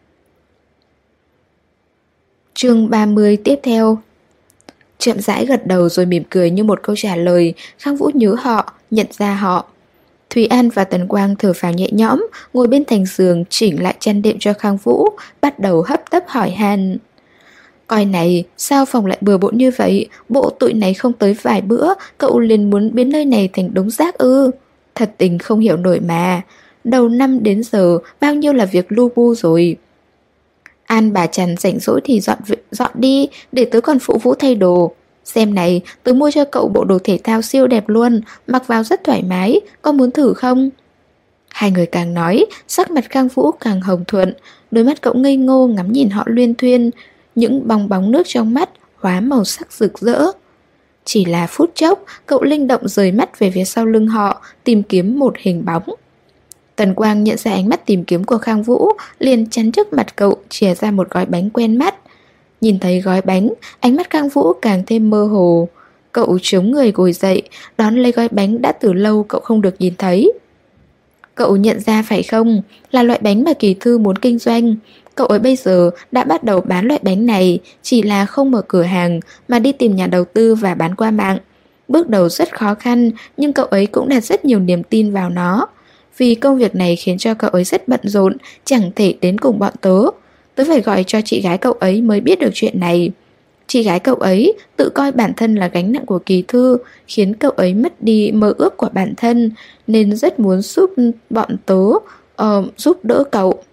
Chương 30 tiếp theo. Chậm rãi gật đầu rồi mỉm cười như một câu trả lời. Khang Vũ nhớ họ, nhận ra họ. Thùy An và Tần Quang thở phào nhẹ nhõm, ngồi bên thành giường chỉnh lại chăn đệm cho Khang Vũ, bắt đầu hấp tấp hỏi han. Coi này, sao phòng lại bừa bộn như vậy? Bộ tụi này không tới vài bữa, cậu liền muốn biến nơi này thành đống rác ư? Thật tình không hiểu nổi mà. Đầu năm đến giờ, bao nhiêu là việc lu bu rồi. An bà Trần rảnh rỗi thì dọn đi, để tớ còn phụ Vũ thay đồ. Xem này, tớ mua cho cậu bộ đồ thể thao siêu đẹp luôn, mặc vào rất thoải mái, có muốn thử không? Hai người càng nói, sắc mặt Khang Vũ càng hồng thuận, đôi mắt cậu ngây ngô ngắm nhìn họ luyên thuyên, những bong bóng nước trong mắt hóa màu sắc rực rỡ. Chỉ là phút chốc, cậu linh động rời mắt về phía sau lưng họ, tìm kiếm một hình bóng. Tần Quang nhận ra ánh mắt tìm kiếm của Khang Vũ, liền chắn trước mặt cậu, chìa ra một gói bánh quen mắt. Nhìn thấy gói bánh, ánh mắt Khang Vũ càng thêm mơ hồ. Cậu chống người ngồi dậy, đón lấy gói bánh đã từ lâu cậu không được nhìn thấy. Cậu nhận ra phải không, là loại bánh mà Kỳ Thư muốn kinh doanh. Cậu ấy bây giờ đã bắt đầu bán loại bánh này, chỉ là không mở cửa hàng mà đi tìm nhà đầu tư và bán qua mạng. Bước đầu rất khó khăn, nhưng cậu ấy cũng đặt rất nhiều niềm tin vào nó. Vì công việc này khiến cho cậu ấy rất bận rộn, chẳng thể đến cùng bọn tớ. Tớ phải gọi cho chị gái cậu ấy mới biết được chuyện này. Chị gái cậu ấy tự coi bản thân là gánh nặng của Kỳ Thư, khiến cậu ấy mất đi mơ ước của bản thân, nên rất muốn giúp bọn tớ giúp đỡ cậu.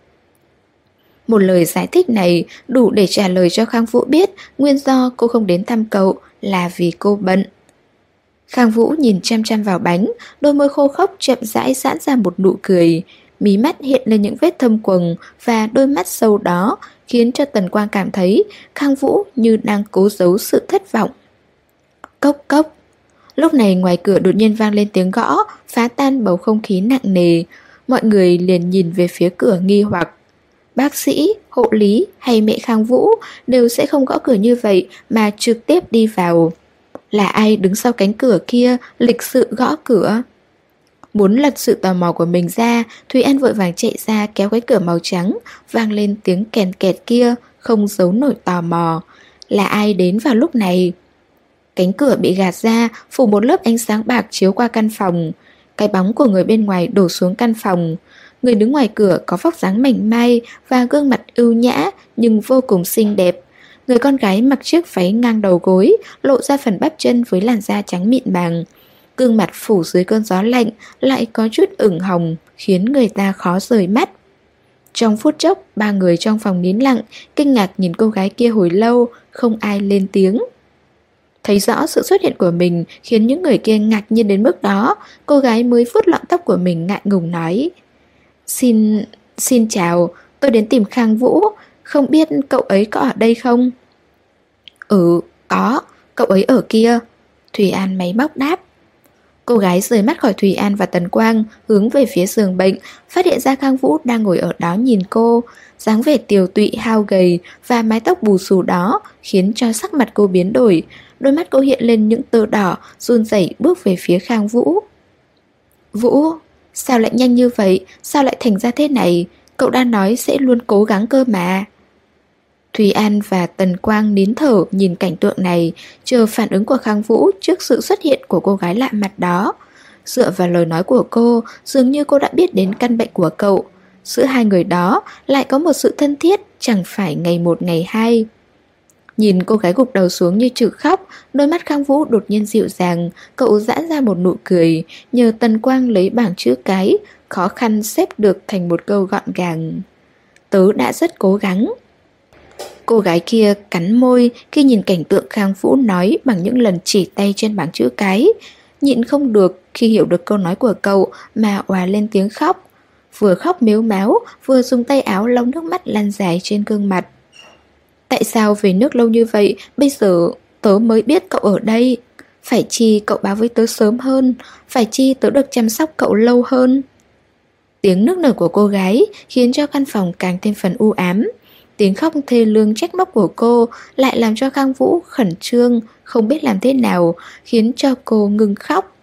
Một lời giải thích này đủ để trả lời cho Khang Vũ biết nguyên do cô không đến thăm cậu là vì cô bận. Khang Vũ nhìn chăm chăm vào bánh, đôi môi khô khốc chậm rãi giãn ra một nụ cười. Mí mắt hiện lên những vết thâm quầng và đôi mắt sâu đó khiến cho Tần Quang cảm thấy Khang Vũ như đang cố giấu sự thất vọng. Cốc cốc. Lúc này ngoài cửa đột nhiên vang lên tiếng gõ, phá tan bầu không khí nặng nề. Mọi người liền nhìn về phía cửa nghi hoặc. Bác sĩ, hộ lý hay mẹ Khang Vũ đều sẽ không gõ cửa như vậy mà trực tiếp đi vào. Là ai đứng sau cánh cửa kia lịch sự gõ cửa? Muốn lật sự tò mò của mình ra, Thúy An vội vàng chạy ra kéo cái cửa màu trắng, vang lên tiếng kèn kẹt kia, không giấu nổi tò mò. Là ai đến vào lúc này? Cánh cửa bị gạt ra, phủ một lớp ánh sáng bạc chiếu qua căn phòng. Cái bóng của người bên ngoài đổ xuống căn phòng. Người đứng ngoài cửa có vóc dáng mảnh mai và gương mặt ưu nhã nhưng vô cùng xinh đẹp. Người con gái mặc chiếc váy ngang đầu gối, lộ ra phần bắp chân với làn da trắng mịn màng. Gương mặt phủ dưới cơn gió lạnh lại có chút ửng hồng, khiến người ta khó rời mắt. Trong phút chốc, ba người trong phòng nín lặng, kinh ngạc nhìn cô gái kia hồi lâu, không ai lên tiếng. Thấy rõ sự xuất hiện của mình khiến những người kia ngạc nhiên đến mức đó, cô gái mới vuốt lọn tóc của mình ngại ngùng nói: Xin chào, tôi đến tìm Khang Vũ, không biết cậu ấy có ở đây không? Ừ, có, cậu ấy ở kia. Thùy An máy móc đáp. Cô gái rời mắt khỏi Thùy An và Tần Quang, hướng về phía giường bệnh, phát hiện ra Khang Vũ đang ngồi ở đó nhìn cô. Dáng vẻ tiều tụy hao gầy và mái tóc bù xù đó khiến cho sắc mặt cô biến đổi. Đôi mắt cô hiện lên những tơ đỏ, run rẩy bước về phía Khang Vũ. Vũ, sao lại nhanh như vậy? Sao lại thành ra thế này? Cậu đã nói sẽ luôn cố gắng cơ mà. Thùy An và Tần Quang nín thở nhìn cảnh tượng này, chờ phản ứng của Khang Vũ trước sự xuất hiện của cô gái lạ mặt đó. Dựa vào lời nói của cô, dường như cô đã biết đến căn bệnh của cậu. Giữa hai người đó lại có một sự thân thiết, chẳng phải ngày một ngày hai. Nhìn cô gái gục đầu xuống như chực khóc, đôi mắt Khang Vũ đột nhiên dịu dàng, cậu giãn ra một nụ cười, nhờ Tần Quang lấy bảng chữ cái, khó khăn xếp được thành một câu gọn gàng. Tớ đã rất cố gắng. Cô gái kia cắn môi khi nhìn cảnh tượng Khang Vũ nói bằng những lần chỉ tay trên bảng chữ cái, nhịn không được khi hiểu được câu nói của cậu mà òa lên tiếng khóc. Vừa khóc mếu máo, vừa dùng tay áo lau nước mắt lăn dài trên gương mặt. Tại sao về nước lâu như vậy, bây giờ tớ mới biết cậu ở đây? Phải chi cậu báo với tớ sớm hơn? Phải chi tớ được chăm sóc cậu lâu hơn? Tiếng nức nở của cô gái khiến cho căn phòng càng thêm phần u ám. Tiếng khóc thê lương trách móc của cô lại làm cho Khang Vũ khẩn trương, không biết làm thế nào, khiến cho cô ngừng khóc.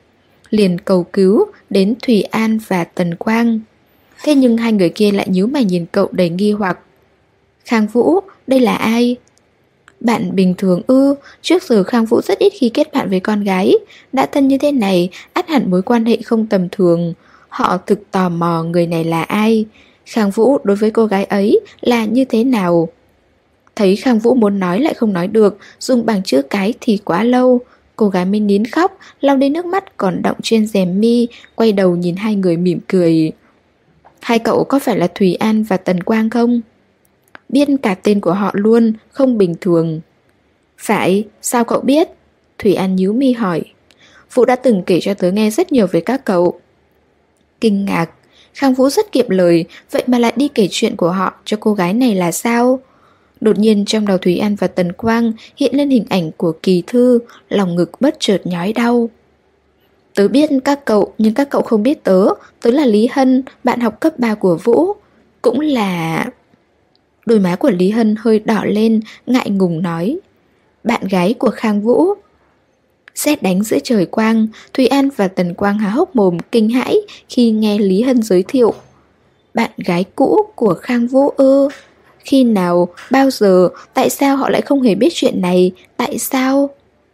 liền cầu cứu đến Thủy An và Tần Quang. Thế nhưng hai người kia lại nhíu mày nhìn cậu đầy nghi hoặc. Khang Vũ, đây là ai? Bạn bình thường ư? Trước giờ Khang Vũ rất ít khi kết bạn với con gái. Đã thân như thế này, ắt hẳn mối quan hệ không tầm thường. Họ thực tò mò người này là ai. Khang Vũ đối với cô gái ấy là như thế nào? Thấy Khang Vũ muốn nói lại không nói được, dùng bằng chữ cái thì quá lâu. Cô gái mới nín khóc, lau đi nước mắt còn đọng trên rèm mi, quay đầu nhìn hai người mỉm cười. Hai cậu có phải là Thùy An và Tần Quang không? Biết cả tên của họ luôn, không bình thường. Phải, sao cậu biết? Thùy An nhíu mi hỏi. Vũ đã từng kể cho tớ nghe rất nhiều về các cậu. Kinh ngạc, Khang Vũ rất kiệm lời, vậy mà lại đi kể chuyện của họ cho cô gái này là sao? Đột nhiên trong đầu Thùy An và Tần Quang hiện lên hình ảnh của Kỳ Thư, lòng ngực bất chợt nhói đau. Tớ biết các cậu, nhưng các cậu không biết tớ. Tớ là Lý Hân, bạn học cấp 3 của Vũ. Cũng là... Đôi má của Lý Hân hơi đỏ lên, ngại ngùng nói. Bạn gái của Khang Vũ. Sét đánh giữa trời quang, Thùy An và Tần Quang há hốc mồm kinh hãi khi nghe Lý Hân giới thiệu. Bạn gái cũ của Khang Vũ ư? Khi nào, bao giờ, tại sao họ lại không hề biết chuyện này, tại sao?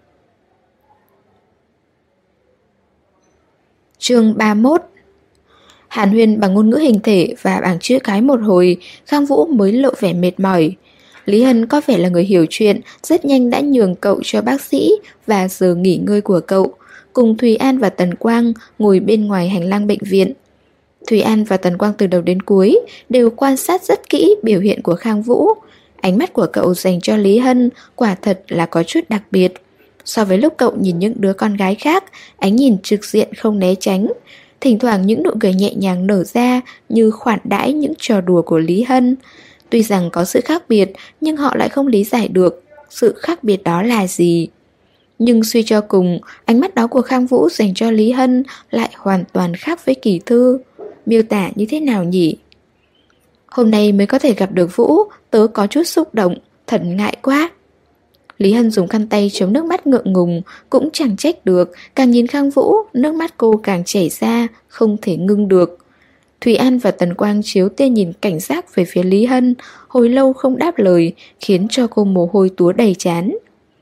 Chương 31. Hàn huyên bằng ngôn ngữ hình thể và bằng chữ cái một hồi, Khang Vũ mới lộ vẻ mệt mỏi. Lý Hân có vẻ là người hiểu chuyện, rất nhanh đã nhường cậu cho bác sĩ và giờ nghỉ ngơi của cậu, cùng Thùy An và Tần Quang ngồi bên ngoài hành lang bệnh viện. Thùy An và Tần Quang từ đầu đến cuối đều quan sát rất kỹ biểu hiện của Khang Vũ. Ánh mắt của cậu dành cho Lý Hân quả thật là có chút đặc biệt. So với lúc cậu nhìn những đứa con gái khác, ánh nhìn trực diện không né tránh. Thỉnh thoảng những nụ cười nhẹ nhàng nở ra như khoản đãi những trò đùa của Lý Hân. Tuy rằng có sự khác biệt, nhưng họ lại không lý giải được sự khác biệt đó là gì. Nhưng suy cho cùng, ánh mắt đó của Khang Vũ dành cho Lý Hân lại hoàn toàn khác với Kỳ Thư. Miêu tả như thế nào nhỉ? Hôm nay mới có thể gặp được Vũ, tớ có chút xúc động, thật ngại quá. Lý Hân dùng khăn tay chống nước mắt ngượng ngùng, cũng chẳng trách được, càng nhìn Khang Vũ, nước mắt cô càng chảy ra, không thể ngưng được. Thùy An và Tần Quang chiếu tên nhìn cảnh giác về phía Lý Hân, hồi lâu không đáp lời, khiến cho cô mồ hôi túa đầy trán.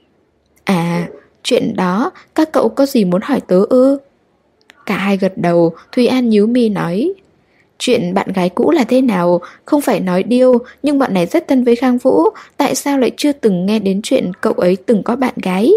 À, chuyện đó, các cậu có gì muốn hỏi tớ ư? Cả hai gật đầu, Thùy An nhíu mi nói. Chuyện bạn gái cũ là thế nào? Không phải nói điêu, nhưng bọn này rất thân với Khang Vũ, tại sao lại chưa từng nghe đến chuyện cậu ấy từng có bạn gái?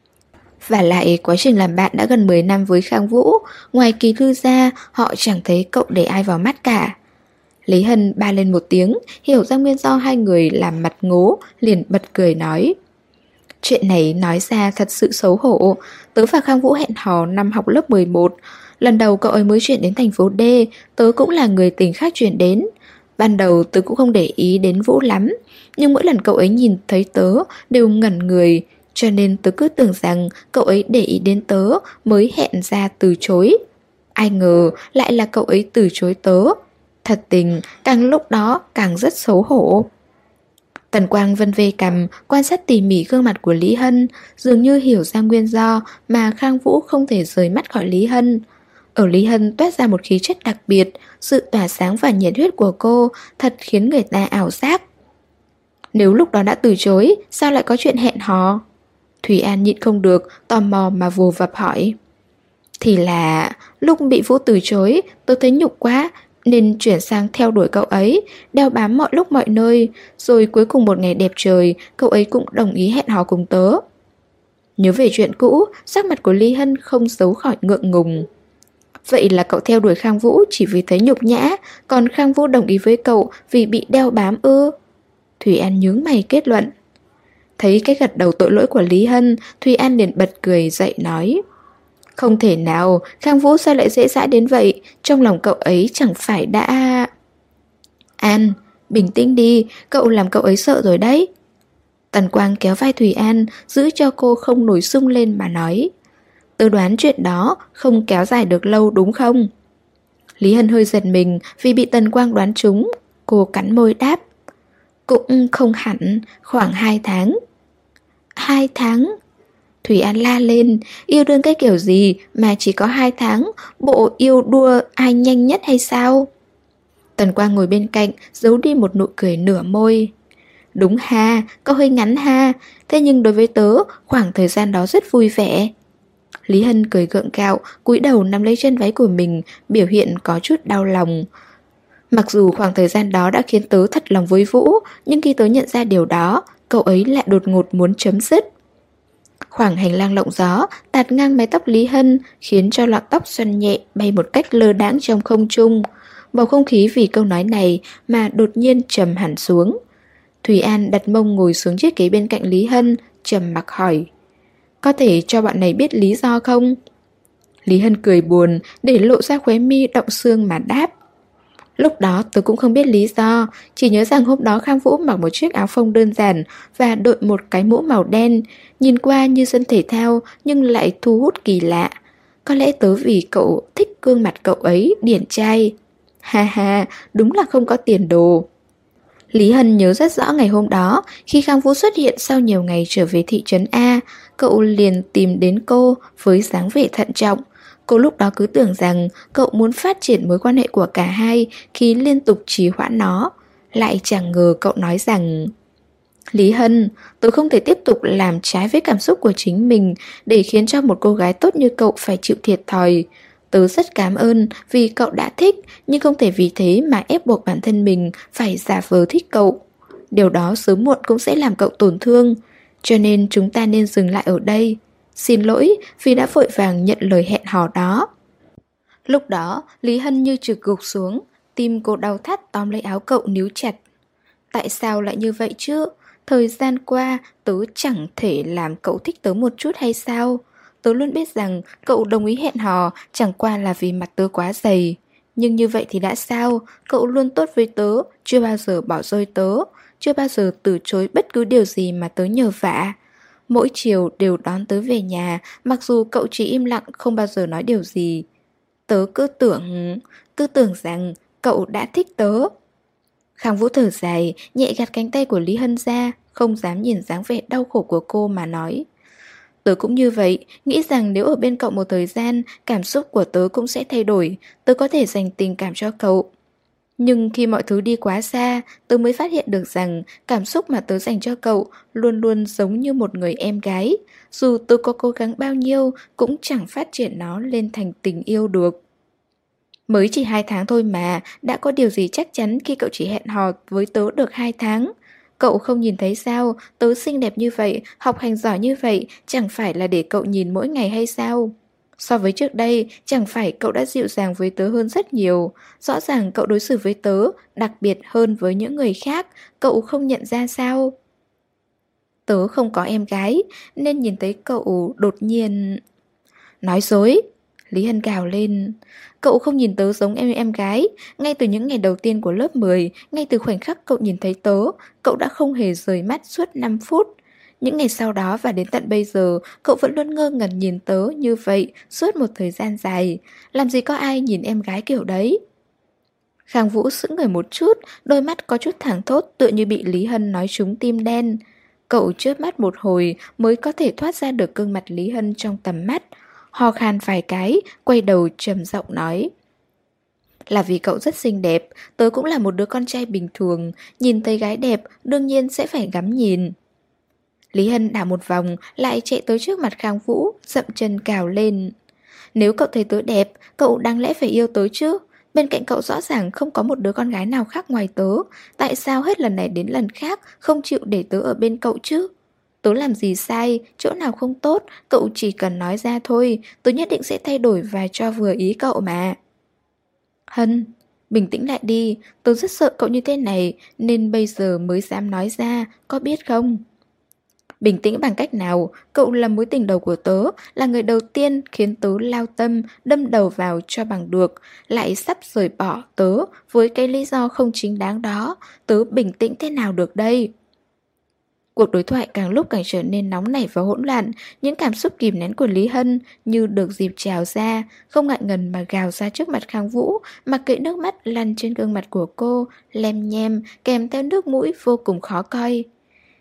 Và lại quá trình làm bạn đã gần 10 năm với Khang Vũ, ngoài Kỳ Thư ra, họ chẳng thấy cậu để ai vào mắt cả. Lý Hân ba lên một tiếng, hiểu ra nguyên do hai người làm mặt ngố, liền bật cười nói. Chuyện này nói ra thật sự xấu hổ. Tớ và Khang Vũ hẹn hò năm học lớp 11. Lần đầu cậu ấy mới chuyển đến thành phố D, tớ cũng là người tình khác chuyển đến. Ban đầu tớ cũng không để ý đến Vũ lắm, nhưng mỗi lần cậu ấy nhìn thấy tớ đều ngẩn người, cho nên tớ cứ tưởng rằng cậu ấy để ý đến tớ mới hẹn ra từ chối. Ai ngờ lại là cậu ấy từ chối tớ. Thật tình, càng lúc đó càng rất xấu hổ. Tần Quang vân vê cằm, quan sát tỉ mỉ gương mặt của Lý Hân, dường như hiểu ra nguyên do mà Khang Vũ không thể rời mắt khỏi Lý Hân. Ở Lý Hân toát ra một khí chất đặc biệt, sự tỏa sáng và nhiệt huyết của cô thật khiến người ta ảo giác. Nếu lúc đó đã từ chối, sao lại có chuyện hẹn hò? Thủy An nhịn không được, tò mò mà vồ vập hỏi. Thì là lúc bị Vũ từ chối, tôi thấy nhục quá, nên chuyển sang theo đuổi cậu ấy, đeo bám mọi lúc mọi nơi. Rồi cuối cùng một ngày đẹp trời, cậu ấy cũng đồng ý hẹn hò cùng tớ. Nhớ về chuyện cũ, sắc mặt của Lý Hân không giấu khỏi ngượng ngùng. Vậy là cậu theo đuổi Khang Vũ chỉ vì thấy nhục nhã, còn Khang Vũ đồng ý với cậu vì bị đeo bám ư? Thủy An nhướng mày kết luận. Thấy cái gật đầu tội lỗi của Lý Hân, Thủy An liền bật cười dậy nói. Không thể nào, Khang Vũ sao lại dễ dãi đến vậy, trong lòng cậu ấy chẳng phải đã... An, bình tĩnh đi, cậu làm cậu ấy sợ rồi đấy. Tần Quang kéo vai Thủy An, giữ cho cô không nổi sung lên mà nói. Tớ đoán chuyện đó không kéo dài được lâu đúng không? Lý Hân hơi giật mình vì bị Tần Quang đoán trúng. Cô cắn môi đáp. Cũng không hẳn, khoảng 2 tháng. 2 tháng? Thủy An la lên, yêu đương cái kiểu gì mà chỉ có 2 tháng, bộ yêu đua ai nhanh nhất hay sao? Tần Quang ngồi bên cạnh, giấu đi một nụ cười nửa môi. Đúng ha, có hơi ngắn ha, thế nhưng đối với tớ, khoảng thời gian đó rất vui vẻ. Lý Hân cười gượng gạo, cúi đầu nắm lấy chân váy của mình, biểu hiện có chút đau lòng. Mặc dù khoảng thời gian đó đã khiến tớ thật lòng với Vũ, nhưng khi tớ nhận ra điều đó, cậu ấy lại đột ngột muốn chấm dứt. Khoảng hành lang lộng gió, tạt ngang mái tóc Lý Hân, khiến cho lọn tóc xoăn nhẹ bay một cách lơ đãng trong không trung. Bầu không khí vì câu nói này mà đột nhiên trầm hẳn xuống. Thủy An đặt mông ngồi xuống chiếc ghế bên cạnh Lý Hân, trầm mặc hỏi. Có thể cho bạn này biết lý do không? Lý Hân cười buồn, để lộ ra khóe mi động xương mà đáp. Lúc đó tôi cũng không biết lý do, chỉ nhớ rằng hôm đó Khang Vũ mặc một chiếc áo phông đơn giản và đội một cái mũ màu đen, nhìn qua như dân thể thao nhưng lại thu hút kỳ lạ. Có lẽ tớ vì cậu thích gương mặt cậu ấy, điển trai. Ha ha, đúng là không có tiền đồ. Lý Hân nhớ rất rõ ngày hôm đó, khi Khang Vũ xuất hiện sau nhiều ngày trở về thị trấn A, cậu liền tìm đến cô với dáng vẻ thận trọng. Cô lúc đó cứ tưởng rằng cậu muốn phát triển mối quan hệ của cả hai khi liên tục trì hoãn nó. Lại chẳng ngờ cậu nói rằng Lý Hân, tôi không thể tiếp tục làm trái với cảm xúc của chính mình để khiến cho một cô gái tốt như cậu phải chịu thiệt thòi. Tớ rất cảm ơn vì cậu đã thích, nhưng không thể vì thế mà ép buộc bản thân mình phải giả vờ thích cậu. Điều đó sớm muộn cũng sẽ làm cậu tổn thương. Cho nên chúng ta nên dừng lại ở đây. Xin lỗi vì đã vội vàng nhận lời hẹn hò đó. Lúc đó, Lý Hân như trượt gục xuống, tim cô đau thắt tóm lấy áo cậu níu chặt. Tại sao lại như vậy chứ? Thời gian qua, tớ chẳng thể làm cậu thích tớ một chút hay sao? Tớ luôn biết rằng cậu đồng ý hẹn hò chẳng qua là vì mặt tớ quá dày. Nhưng như vậy thì đã sao? Cậu luôn tốt với tớ, chưa bao giờ bỏ rơi tớ, chưa bao giờ từ chối bất cứ điều gì mà tớ nhờ vả. Mỗi chiều đều đón tớ về nhà, mặc dù cậu chỉ im lặng không bao giờ nói điều gì. Tớ cứ tưởng rằng cậu đã thích tớ. Khang Vũ thở dài, nhẹ gạt cánh tay của Lý Hân ra, không dám nhìn dáng vẻ đau khổ của cô mà nói. Tớ cũng như vậy, nghĩ rằng nếu ở bên cậu một thời gian, cảm xúc của tớ cũng sẽ thay đổi, tớ có thể dành tình cảm cho cậu. Nhưng khi mọi thứ đi quá xa, tớ mới phát hiện được rằng cảm xúc mà tớ dành cho cậu luôn luôn giống như một người em gái. Dù tớ có cố gắng bao nhiêu, cũng chẳng phát triển nó lên thành tình yêu được. Mới chỉ 2 tháng thôi mà, đã có điều gì chắc chắn khi cậu chỉ hẹn hò với tớ được 2 tháng. Cậu không nhìn thấy sao, tớ xinh đẹp như vậy, học hành giỏi như vậy, chẳng phải là để cậu nhìn mỗi ngày hay sao? So với trước đây, chẳng phải cậu đã dịu dàng với tớ hơn rất nhiều. Rõ ràng cậu đối xử với tớ, đặc biệt hơn với những người khác, cậu không nhận ra sao? Tớ không có em gái, nên nhìn thấy cậu đột nhiên... Nói dối! Lý Hân gào lên. Cậu không nhìn tớ giống em gái. Ngay từ những ngày đầu tiên của lớp 10, ngay từ khoảnh khắc cậu nhìn thấy tớ, cậu đã không hề rời mắt suốt 5 phút. Những ngày sau đó và đến tận bây giờ, cậu vẫn luôn ngơ ngẩn nhìn tớ như vậy suốt một thời gian dài. Làm gì có ai nhìn em gái kiểu đấy? Khang Vũ sững người một chút, đôi mắt có chút thẳng thốt tựa như bị Lý Hân nói trúng tim đen. Cậu chớp mắt một hồi mới có thể thoát ra được gương mặt Lý Hân trong tầm mắt. Ho khan vài cái, quay đầu trầm giọng nói. Là vì cậu rất xinh đẹp, tớ cũng là một đứa con trai bình thường, nhìn thấy gái đẹp đương nhiên sẽ phải ngắm nhìn. Lý Hân đảo một vòng, lại chạy tới trước mặt Khang Vũ, dậm chân cào lên. Nếu cậu thấy tớ đẹp, cậu đáng lẽ phải yêu tớ chứ. Bên cạnh cậu rõ ràng không có một đứa con gái nào khác ngoài tớ. Tại sao hết lần này đến lần khác không chịu để tớ ở bên cậu chứ? Tớ làm gì sai, chỗ nào không tốt, cậu chỉ cần nói ra thôi, tớ nhất định sẽ thay đổi và cho vừa ý cậu mà. Hân, bình tĩnh lại đi, tớ rất sợ cậu như thế này, nên bây giờ mới dám nói ra, có biết không? Bình tĩnh bằng cách nào? Cậu là mối tình đầu của tớ, là người đầu tiên khiến tớ lao tâm, đâm đầu vào cho bằng được, lại sắp rời bỏ tớ với cái lý do không chính đáng đó. Tớ bình tĩnh thế nào được đây? Cuộc đối thoại càng lúc càng trở nên nóng nảy và hỗn loạn, những cảm xúc kìm nén của Lý Hân như được dịp trào ra, không ngại ngần mà gào ra trước mặt Khang Vũ, mặc kệ nước mắt lăn trên gương mặt của cô, lem nhem, kèm theo nước mũi vô cùng khó coi.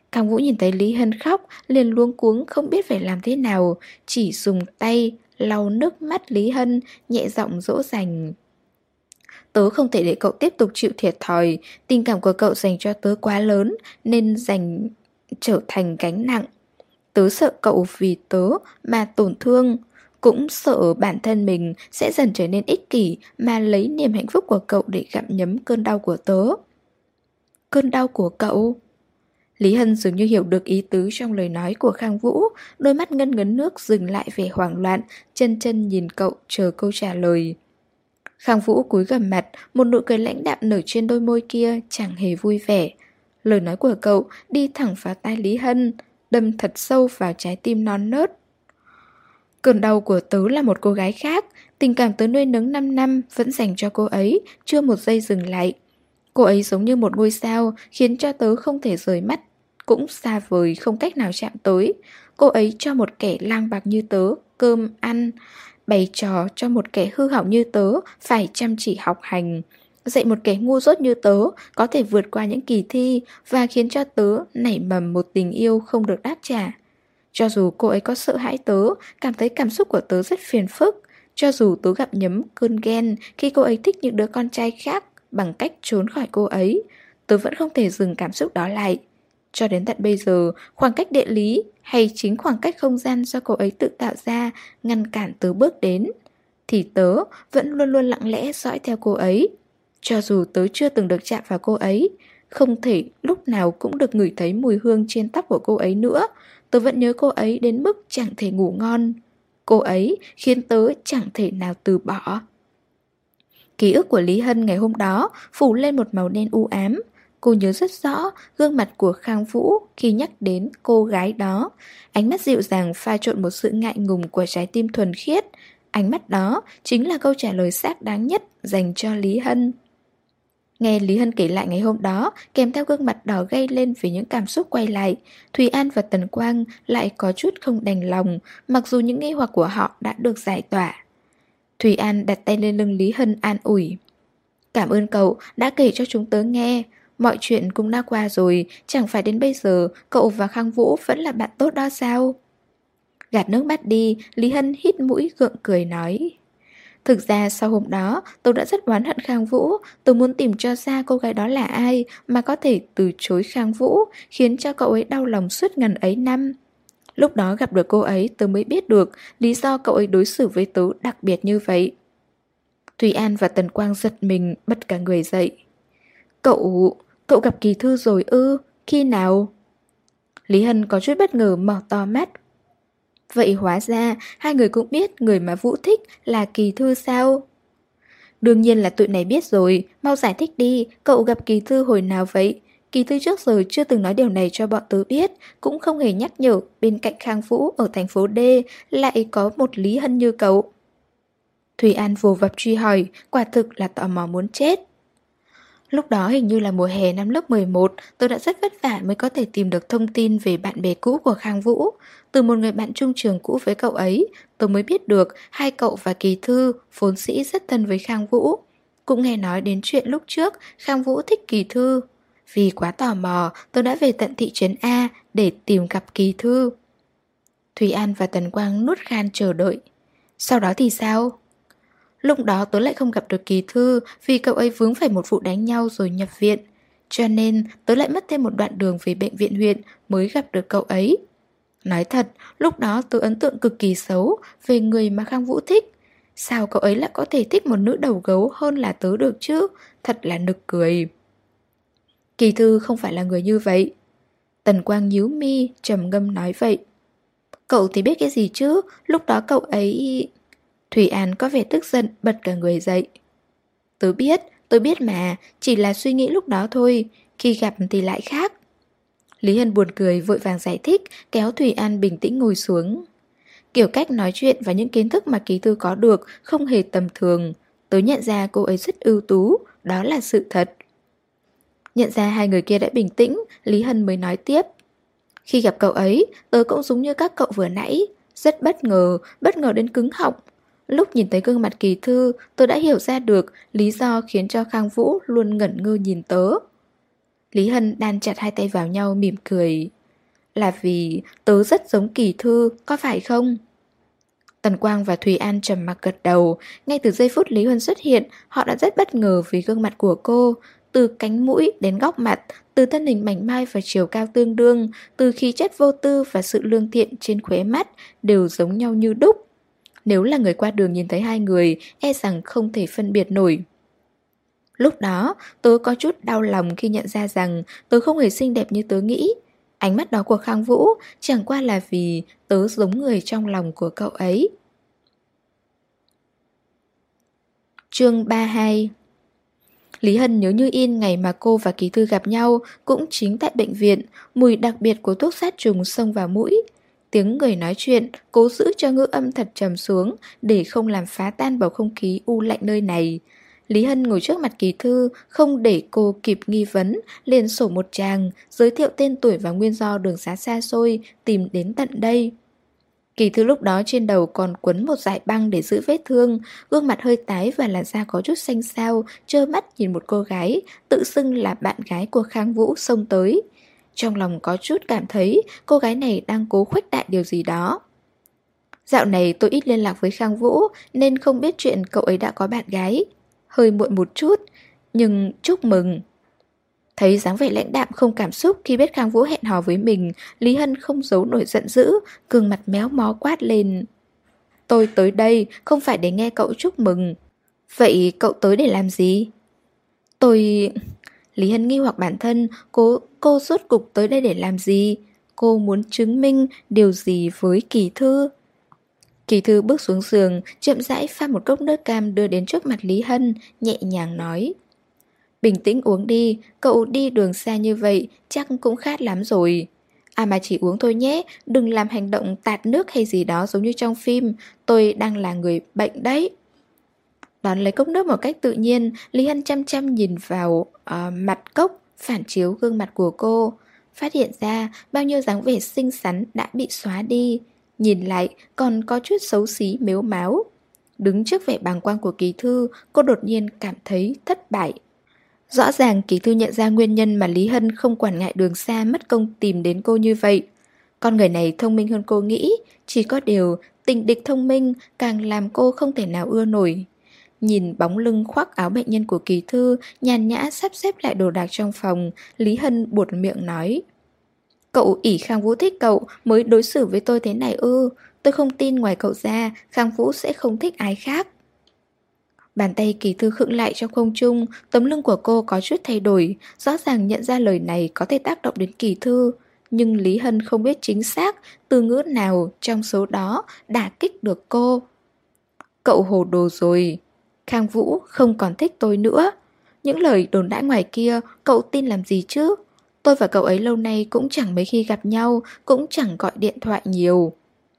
Khang Vũ nhìn thấy Lý Hân khóc, liền luống cuống không biết phải làm thế nào, chỉ dùng tay lau nước mắt Lý Hân, nhẹ giọng dỗ dành. Tớ không thể để cậu tiếp tục chịu thiệt thòi, tình cảm của cậu dành cho tớ quá lớn nên trở thành gánh nặng. Tớ sợ cậu vì tớ mà tổn thương, cũng sợ bản thân mình sẽ dần trở nên ích kỷ mà lấy niềm hạnh phúc của cậu để gặm nhấm cơn đau của tớ. Cơn đau của cậu? Lý Hân dường như hiểu được ý tứ trong lời nói của Khang Vũ, đôi mắt ngân ngấn nước dừng lại vẻ hoảng loạn, chân chân nhìn cậu chờ câu trả lời. Khang Vũ cúi gằm mặt, một nụ cười lãnh đạm nở trên đôi môi kia chẳng hề vui vẻ. Lời nói của cậu đi thẳng vào tai Lý Hân, đâm thật sâu vào trái tim non nớt. Cơn đau của tớ là một cô gái khác, tình cảm tớ nuôi nấng 5 năm vẫn dành cho cô ấy, chưa một giây dừng lại. Cô ấy giống như một ngôi sao, khiến cho tớ không thể rời mắt, cũng xa vời không cách nào chạm tới. Cô ấy cho một kẻ lang bạc như tớ cơm ăn, bày trò cho một kẻ hư hỏng như tớ phải chăm chỉ học hành, dạy một kẻ ngu dốt như tớ có thể vượt qua những kỳ thi và khiến cho tớ nảy mầm một tình yêu không được đáp trả. Cho dù cô ấy có sợ hãi tớ, cảm thấy cảm xúc của tớ rất phiền phức, cho dù tớ gặp nhấm cơn ghen khi cô ấy thích những đứa con trai khác bằng cách trốn khỏi cô ấy, tớ vẫn không thể dừng cảm xúc đó lại. Cho đến tận bây giờ, khoảng cách địa lý hay chính khoảng cách không gian do cô ấy tự tạo ra ngăn cản tớ bước đến, thì tớ vẫn luôn luôn lặng lẽ dõi theo cô ấy. Cho dù tớ chưa từng được chạm vào cô ấy, không thể lúc nào cũng được ngửi thấy mùi hương trên tóc của cô ấy nữa, tớ vẫn nhớ cô ấy đến mức chẳng thể ngủ ngon. Cô ấy khiến tớ chẳng thể nào từ bỏ. Ký ức của Lý Hân ngày hôm đó phủ lên một màu đen u ám. Cô nhớ rất rõ gương mặt của Khang Vũ khi nhắc đến cô gái đó. Ánh mắt dịu dàng pha trộn một sự ngại ngùng của trái tim thuần khiết. Ánh mắt đó chính là câu trả lời xác đáng nhất dành cho Lý Hân. Nghe Lý Hân kể lại ngày hôm đó, kèm theo gương mặt đỏ gay lên vì những cảm xúc quay lại, Thùy An và Tần Quang lại có chút không đành lòng, mặc dù những nghi hoặc của họ đã được giải tỏa. Thùy An đặt tay lên lưng Lý Hân an ủi. Cảm ơn cậu đã kể cho chúng tớ nghe. Mọi chuyện cũng đã qua rồi, chẳng phải đến bây giờ cậu và Khang Vũ vẫn là bạn tốt đó sao? Gạt nước mắt đi, Lý Hân hít mũi gượng cười nói. Thực ra sau hôm đó, tôi đã rất oán hận Khang Vũ. Tôi muốn tìm cho ra cô gái đó là ai mà có thể từ chối Khang Vũ, khiến cho cậu ấy đau lòng suốt ngần ấy năm. Lúc đó gặp được cô ấy, tôi mới biết được lý do cậu ấy đối xử với tớ đặc biệt như vậy. Thùy An và Tần Quang giật mình, bật cả người dậy. Cậu gặp Kỳ Thư rồi ư? Khi nào? Lý Hân có chút bất ngờ mở to mắt. Vậy hóa ra hai người cũng biết người mà Vũ thích là Kỳ Thư sao? Đương nhiên là tụi này biết rồi, mau giải thích đi, cậu gặp Kỳ Thư hồi nào vậy? Kỳ Thư trước giờ chưa từng nói điều này cho bọn tớ biết, cũng không hề nhắc nhở bên cạnh Khang Vũ ở thành phố D lại có một Lý Hân như cậu. Thùy An vồ vập truy hỏi, quả thực là tò mò muốn chết. Lúc đó hình như là mùa hè năm lớp 11, tôi đã rất vất vả mới có thể tìm được thông tin về bạn bè cũ của Khang Vũ. Từ một người bạn chung trường cũ với cậu ấy, tôi mới biết được hai cậu và Kỳ Thư vốn dĩ rất thân với Khang Vũ. Cũng nghe nói đến chuyện lúc trước Khang Vũ thích Kỳ Thư. Vì quá tò mò, tôi đã về tận thị trấn A để tìm gặp Kỳ Thư. Thùy An và Tần Quang nuốt khan chờ đợi. Sau đó thì sao? Lúc đó tớ lại không gặp được Kỳ Thư vì cậu ấy vướng phải một vụ đánh nhau rồi nhập viện. Cho nên tớ lại mất thêm một đoạn đường về bệnh viện huyện mới gặp được cậu ấy. Nói thật, lúc đó tớ ấn tượng cực kỳ xấu về người mà Khang Vũ thích. Sao cậu ấy lại có thể thích một nữ đầu gấu hơn là tớ được chứ? Thật là nực cười. Kỳ Thư không phải là người như vậy. Tần Quang nhíu mi, trầm ngâm nói vậy. Cậu thì biết cái gì chứ? Lúc đó cậu ấy... Thủy An có vẻ tức giận, bật cả người dậy. Tớ biết mà, chỉ là suy nghĩ lúc đó thôi, khi gặp thì lại khác. Lý Hân buồn cười vội vàng giải thích, kéo Thủy An bình tĩnh ngồi xuống. Kiểu cách nói chuyện và những kiến thức mà Kỳ Thư có được không hề tầm thường. Tớ nhận ra cô ấy rất ưu tú, đó là sự thật. Nhận ra hai người kia đã bình tĩnh, Lý Hân mới nói tiếp. Khi gặp cậu ấy, tớ cũng giống như các cậu vừa nãy, rất bất ngờ đến cứng họng. Lúc nhìn thấy gương mặt Kỳ Thư, tôi đã hiểu ra được lý do khiến cho Khang Vũ luôn ngẩn ngơ nhìn tớ. Lý Hân đan chặt hai tay vào nhau mỉm cười. là vì tớ rất giống Kỳ Thư, có phải không? Tần Quang và Thùy An trầm mặc gật đầu. Ngay từ giây phút Lý Huân xuất hiện, họ đã rất bất ngờ vì gương mặt của cô. Từ cánh mũi đến góc mặt, từ thân hình mảnh mai và chiều cao tương đương, từ khí chất vô tư và sự lương thiện trên khóe mắt đều giống nhau như đúc. Nếu là người qua đường nhìn thấy hai người, e rằng không thể phân biệt nổi. Lúc đó, tớ có chút đau lòng khi nhận ra rằng tớ không hề xinh đẹp như tớ nghĩ. Ánh mắt đó của Khang Vũ chẳng qua là vì tớ giống người trong lòng của cậu ấy. Chương 32. Lý Hân nhớ như in ngày mà cô và Kỳ Thư gặp nhau, cũng chính tại bệnh viện, mùi đặc biệt của thuốc sát trùng xông vào mũi. Tiếng người nói chuyện, cố giữ cho ngữ âm thật trầm xuống để không làm phá tan bầu không khí u lạnh nơi này. Lý Hân ngồi trước mặt Kỳ Thư, không để cô kịp nghi vấn, liền sổ một tràng, giới thiệu tên tuổi và nguyên do đường xá xa xôi tìm đến tận đây. Kỳ Thư lúc đó trên đầu còn quấn một dải băng để giữ vết thương, gương mặt hơi tái và làn da có chút xanh xao, trơ mắt nhìn một cô gái, tự xưng là bạn gái của Khang Vũ xông tới. Trong lòng có chút cảm thấy cô gái này đang cố khuếch đại điều gì đó. Dạo này tôi ít liên lạc với Khang Vũ nên không biết chuyện cậu ấy đã có bạn gái. Hơi muộn một chút, nhưng chúc mừng. Thấy dáng vẻ lãnh đạm không cảm xúc khi biết Khang Vũ hẹn hò với mình, Lý Hân không giấu nổi giận dữ, gương mặt méo mó quát lên. Tôi tới đây không phải để nghe cậu chúc mừng. Vậy cậu tới để làm gì? Tôi... Lý Hân nghi hoặc bản thân, cô rốt cục tới đây để làm gì? Cô muốn chứng minh điều gì với Kỳ Thư? Kỳ Thư bước xuống giường, chậm rãi pha một cốc nước cam đưa đến trước mặt Lý Hân, nhẹ nhàng nói. Bình tĩnh uống đi, cậu đi đường xa như vậy chắc cũng khát lắm rồi. À mà chỉ uống thôi nhé, đừng làm hành động tạt nước hay gì đó giống như trong phim, tôi đang là người bệnh đấy. Đón lấy cốc nước một cách tự nhiên, Lý Hân chăm chăm nhìn vào mặt cốc, phản chiếu gương mặt của cô. Phát hiện ra bao nhiêu dáng vẻ xinh xắn đã bị xóa đi. Nhìn lại còn có chút xấu xí mếu máo. Đứng trước vẻ bàng quang của Kỳ Thư, cô đột nhiên cảm thấy thất bại. Rõ ràng Kỳ Thư nhận ra nguyên nhân mà Lý Hân không quản ngại đường xa mất công tìm đến cô như vậy. Con người này thông minh hơn cô nghĩ, chỉ có điều tình địch thông minh càng làm cô không thể nào ưa nổi. Nhìn bóng lưng khoác áo bệnh nhân của Kỳ Thư, nhàn nhã sắp xếp lại đồ đạc trong phòng, Lý Hân buột miệng nói. Cậu ỷ Khang Vũ thích cậu mới đối xử với tôi thế này ư? Tôi không tin ngoài cậu ra, Khang Vũ sẽ không thích ai khác. Bàn tay Kỳ Thư khựng lại trong không trung, tấm lưng của cô có chút thay đổi, rõ ràng nhận ra lời này có thể tác động đến Kỳ Thư. Nhưng Lý Hân không biết chính xác từ ngữ nào trong số đó đả kích được cô. Cậu hồ đồ rồi. Khang Vũ không còn thích tôi nữa. Những lời đồn đãi ngoài kia cậu tin làm gì chứ? Tôi và cậu ấy lâu nay cũng chẳng mấy khi gặp nhau, cũng chẳng gọi điện thoại nhiều.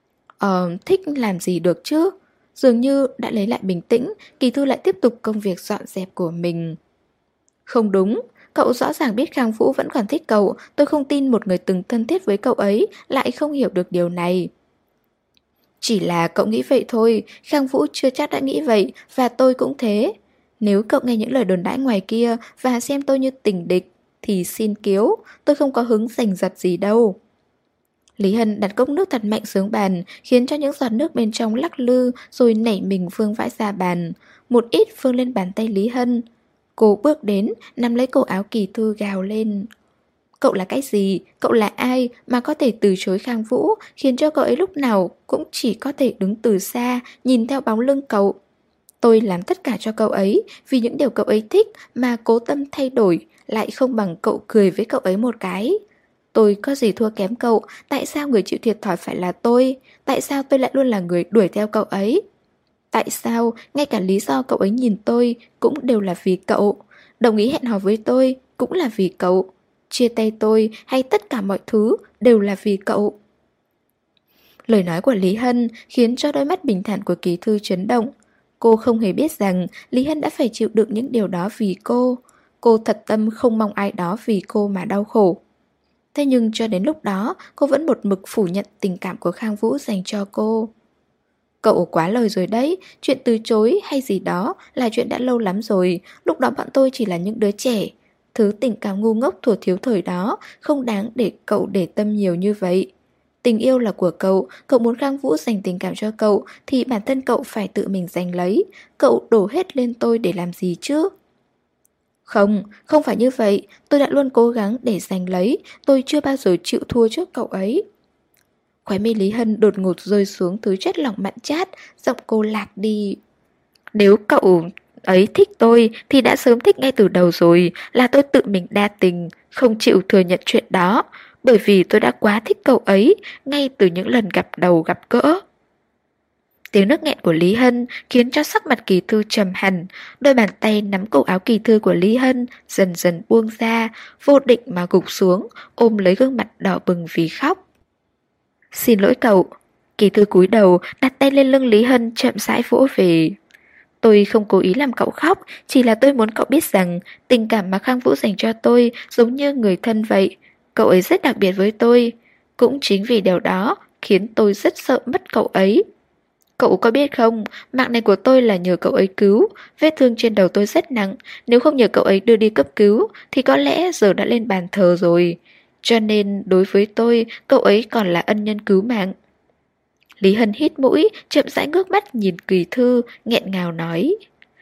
Thích làm gì được chứ? Dường như đã lấy lại bình tĩnh, Kỳ Thư lại tiếp tục công việc dọn dẹp của mình. Không đúng, cậu rõ ràng biết Khang Vũ vẫn còn thích cậu, tôi không tin một người từng thân thiết với cậu ấy lại không hiểu được điều này. Chỉ là cậu nghĩ vậy thôi, Khang Vũ chưa chắc đã nghĩ vậy, và tôi cũng thế. Nếu cậu nghe những lời đồn đãi ngoài kia và xem tôi như tình địch, thì xin kiếu, tôi không có hứng giành giật gì đâu. Lý Hân đặt cốc nước thật mạnh xuống bàn, khiến cho những giọt nước bên trong lắc lư rồi nảy mình vương vãi ra bàn. Một ít vương lên bàn tay Lý Hân. Cô bước đến, nắm lấy cổ áo Kỳ Thư gào lên. Cậu là cái gì? Cậu là ai mà có thể từ chối Khang Vũ, khiến cho cậu ấy lúc nào cũng chỉ có thể đứng từ xa, nhìn theo bóng lưng cậu. Tôi làm tất cả cho cậu ấy, vì những điều cậu ấy thích mà cố tâm thay đổi, lại không bằng cậu cười với cậu ấy một cái. Tôi có gì thua kém cậu, tại sao người chịu thiệt thòi phải là tôi? Tại sao tôi lại luôn là người đuổi theo cậu ấy? Tại sao ngay cả lý do cậu ấy nhìn tôi cũng đều là vì cậu? Đồng ý hẹn hò với tôi cũng là vì cậu. Chia tay tôi hay tất cả mọi thứ đều là vì cậu. Lời nói của Lý Hân khiến cho đôi mắt bình thản của Kỳ Thư chấn động. Cô không hề biết rằng Lý Hân đã phải chịu đựng những điều đó vì cô. Cô thật tâm không mong ai đó vì cô mà đau khổ. Thế nhưng cho đến lúc đó, cô vẫn một mực phủ nhận tình cảm của Khang Vũ dành cho cô. Cậu quá lời rồi đấy, chuyện từ chối hay gì đó là chuyện đã lâu lắm rồi, lúc đó bọn tôi chỉ là những đứa trẻ. Thứ tình cảm ngu ngốc thuở thiếu thời đó không đáng để cậu để tâm nhiều như vậy. Tình yêu là của cậu muốn Khang Vũ dành tình cảm cho cậu thì bản thân cậu phải tự mình giành lấy. Cậu đổ hết lên tôi để làm gì chứ? Không, không phải như vậy. Tôi đã luôn cố gắng để giành lấy. Tôi chưa bao giờ chịu thua trước cậu ấy. Khóe mi Lý Hân đột ngột rơi xuống thứ chất lỏng mặn chát, giọng cô lạc đi. Nếu cậu ấy thích tôi thì đã sớm thích ngay từ đầu rồi, là tôi tự mình đa tình, không chịu thừa nhận chuyện đó, bởi vì tôi đã quá thích cậu ấy ngay từ những lần gặp đầu gặp gỡ. Tiếng nước nghẹn của Lý Hân khiến cho sắc mặt Kỳ Thư trầm hẳn, đôi bàn tay nắm cổ áo Kỳ Thư của Lý Hân dần dần buông ra, vô định mà gục xuống, ôm lấy gương mặt đỏ bừng vì khóc. Xin lỗi cậu. Kỳ Thư cúi đầu, đặt tay lên lưng Lý Hân chậm rãi vỗ về. Tôi không cố ý làm cậu khóc, chỉ là tôi muốn cậu biết rằng tình cảm mà Khang Vũ dành cho tôi giống như người thân vậy. Cậu ấy rất đặc biệt với tôi. Cũng chính vì điều đó khiến tôi rất sợ mất cậu ấy. Cậu có biết không, mạng này của tôi là nhờ cậu ấy cứu, vết thương trên đầu tôi rất nặng, nếu không nhờ cậu ấy đưa đi cấp cứu thì có lẽ giờ đã lên bàn thờ rồi. Cho nên đối với tôi, cậu ấy còn là ân nhân cứu mạng. Lý Hân hít mũi, chậm rãi ngước mắt nhìn Kỳ Thư, nghẹn ngào nói.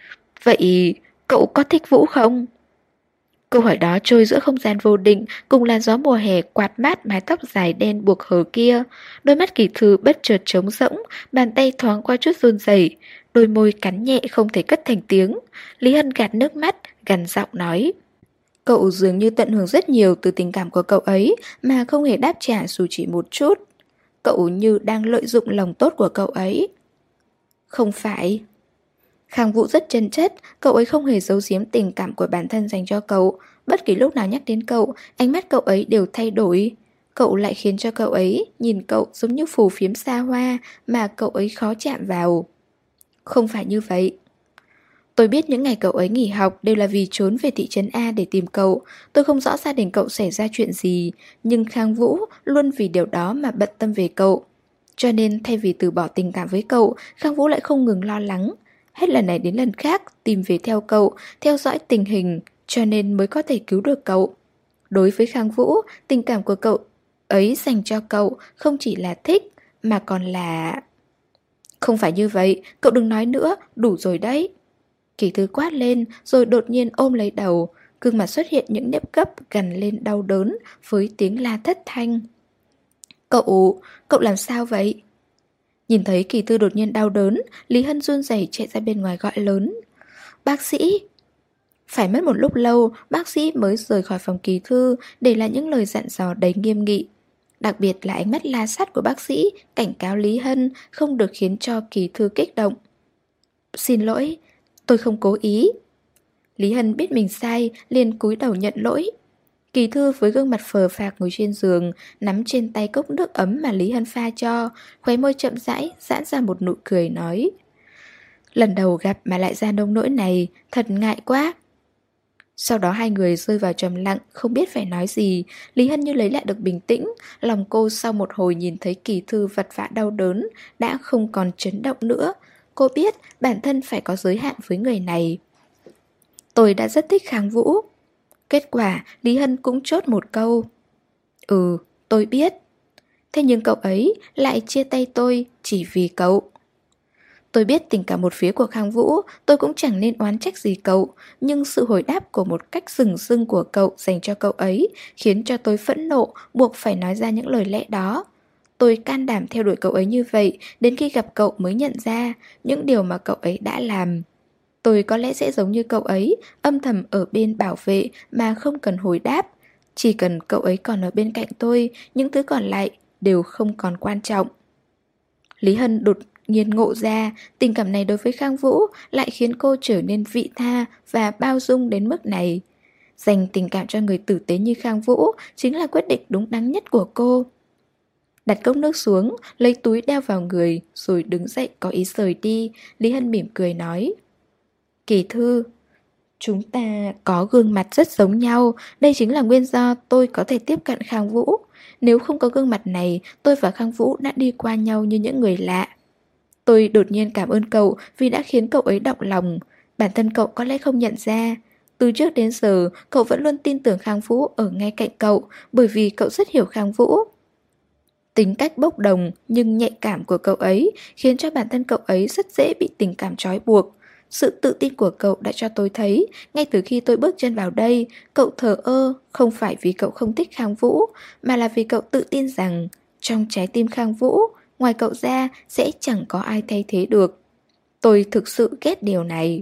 Vậy cậu có thích Vũ không? Câu hỏi đó trôi giữa không gian vô định, cùng làn gió mùa hè quạt mát mái tóc dài đen buộc hờ kia. Đôi mắt Kỳ Thư bất chợt trống rỗng, bàn tay thoáng qua chút run rẩy, đôi môi cắn nhẹ không thể cất thành tiếng. Lý Hân gạt nước mắt, gằn giọng nói. Cậu dường như tận hưởng rất nhiều từ tình cảm của cậu ấy mà không hề đáp trả dù chỉ một chút. Cậu như đang lợi dụng lòng tốt của cậu ấy. Không phải. Khang Vũ rất chân chất, cậu ấy không hề giấu giếm tình cảm của bản thân dành cho cậu. Bất kỳ lúc nào nhắc đến cậu, ánh mắt cậu ấy đều thay đổi. Cậu lại khiến cho cậu ấy nhìn cậu giống như phù phiếm xa hoa mà cậu ấy khó chạm vào. Không phải như vậy. Tôi biết những ngày cậu ấy nghỉ học đều là vì trốn về thị trấn A để tìm cậu. Tôi không rõ gia đình cậu xảy ra chuyện gì, nhưng Khang Vũ luôn vì điều đó mà bận tâm về cậu. Cho nên thay vì từ bỏ tình cảm với cậu, Khang Vũ lại không ngừng lo lắng. Hết lần này đến lần khác tìm về theo cậu, theo dõi tình hình, cho nên mới có thể cứu được cậu. Đối với Khang Vũ, tình cảm của cậu ấy dành cho cậu không chỉ là thích, mà còn là... Không phải như vậy, cậu đừng nói nữa, đủ rồi đấy. Kỳ Thư quát lên rồi đột nhiên ôm lấy đầu, gương mặt xuất hiện những nếp gấp gằn lên đau đớn với tiếng la thất thanh. Cậu làm sao vậy? Nhìn thấy Kỳ Thư đột nhiên đau đớn, Lý Hân run rẩy chạy ra bên ngoài gọi lớn. Bác sĩ! Phải mất một lúc lâu, bác sĩ mới rời khỏi phòng Kỳ Thư, để lại những lời dặn dò đầy nghiêm nghị. Đặc biệt là ánh mắt la sắt của bác sĩ, cảnh cáo Lý Hân không được khiến cho Kỳ Thư kích động. Xin lỗi, tôi không cố ý. Lý Hân biết mình sai, liền cúi đầu nhận lỗi. Kỳ Thư với gương mặt phờ phạc ngồi trên giường, nắm trên tay cốc nước ấm mà Lý Hân pha cho, khóe môi chậm rãi, giãn ra một nụ cười nói. Lần đầu gặp mà lại ra nông nỗi này, thật ngại quá. Sau đó hai người rơi vào trầm lặng, không biết phải nói gì. Lý Hân như lấy lại được bình tĩnh, lòng cô sau một hồi nhìn thấy Kỳ Thư vật vã đau đớn, đã không còn chấn động nữa. Cô biết bản thân phải có giới hạn với người này. Tôi đã rất thích Khang Vũ. Kết quả, Lý Hân cũng chốt một câu. Ừ, tôi biết. Thế nhưng cậu ấy lại chia tay tôi chỉ vì cậu. Tôi biết tình cảm một phía của Khang Vũ, tôi cũng chẳng nên oán trách gì cậu, nhưng sự hồi đáp của một cách rừng rưng của cậu dành cho cậu ấy khiến cho tôi phẫn nộ, buộc phải nói ra những lời lẽ đó. Tôi can đảm theo đuổi cậu ấy như vậy, đến khi gặp cậu mới nhận ra những điều mà cậu ấy đã làm. Tôi có lẽ sẽ giống như cậu ấy, âm thầm ở bên bảo vệ mà không cần hồi đáp. Chỉ cần cậu ấy còn ở bên cạnh tôi, những thứ còn lại đều không còn quan trọng. Lý Hân đột nhiên ngộ ra, tình cảm này đối với Khang Vũ lại khiến cô trở nên vị tha và bao dung đến mức này. Dành tình cảm cho người tử tế như Khang Vũ chính là quyết định đúng đắn nhất của cô. Đặt cốc nước xuống, lấy túi đeo vào người, rồi đứng dậy có ý rời đi. Lý Hân mỉm cười nói. Kỳ Thư, chúng ta có gương mặt rất giống nhau, đây chính là nguyên do tôi có thể tiếp cận Khang Vũ. Nếu không có gương mặt này, tôi và Khang Vũ đã đi qua nhau như những người lạ. Tôi đột nhiên cảm ơn cậu vì đã khiến cậu ấy động lòng. Bản thân cậu có lẽ không nhận ra. Từ trước đến giờ, cậu vẫn luôn tin tưởng Khang Vũ ở ngay cạnh cậu, bởi vì cậu rất hiểu Khang Vũ. Tính cách bốc đồng nhưng nhạy cảm của cậu ấy khiến cho bản thân cậu ấy rất dễ bị tình cảm trói buộc. Sự tự tin của cậu đã cho tôi thấy, ngay từ khi tôi bước chân vào đây, cậu thờ ơ không phải vì cậu không thích Khang Vũ, mà là vì cậu tự tin rằng trong trái tim Khang Vũ, ngoài cậu ra sẽ chẳng có ai thay thế được. Tôi thực sự ghét điều này.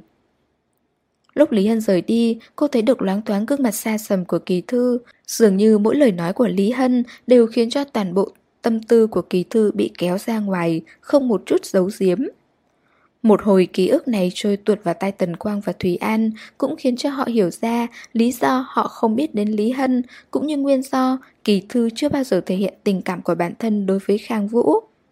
Lúc Lý Hân rời đi, cô thấy được loáng thoáng gương mặt xa sầm của Kỳ Thư. Dường như mỗi lời nói của Lý Hân đều khiến cho toàn bộ tâm tư của Kỳ Thư bị kéo ra ngoài, không một chút giấu giếm. Một hồi ký ức này trôi tuột vào tai Tần Quang và Thùy An, cũng khiến cho họ hiểu ra lý do họ không biết đến Lý Hân, cũng như nguyên do Kỳ Thư chưa bao giờ thể hiện tình cảm của bản thân đối với Khang Vũ.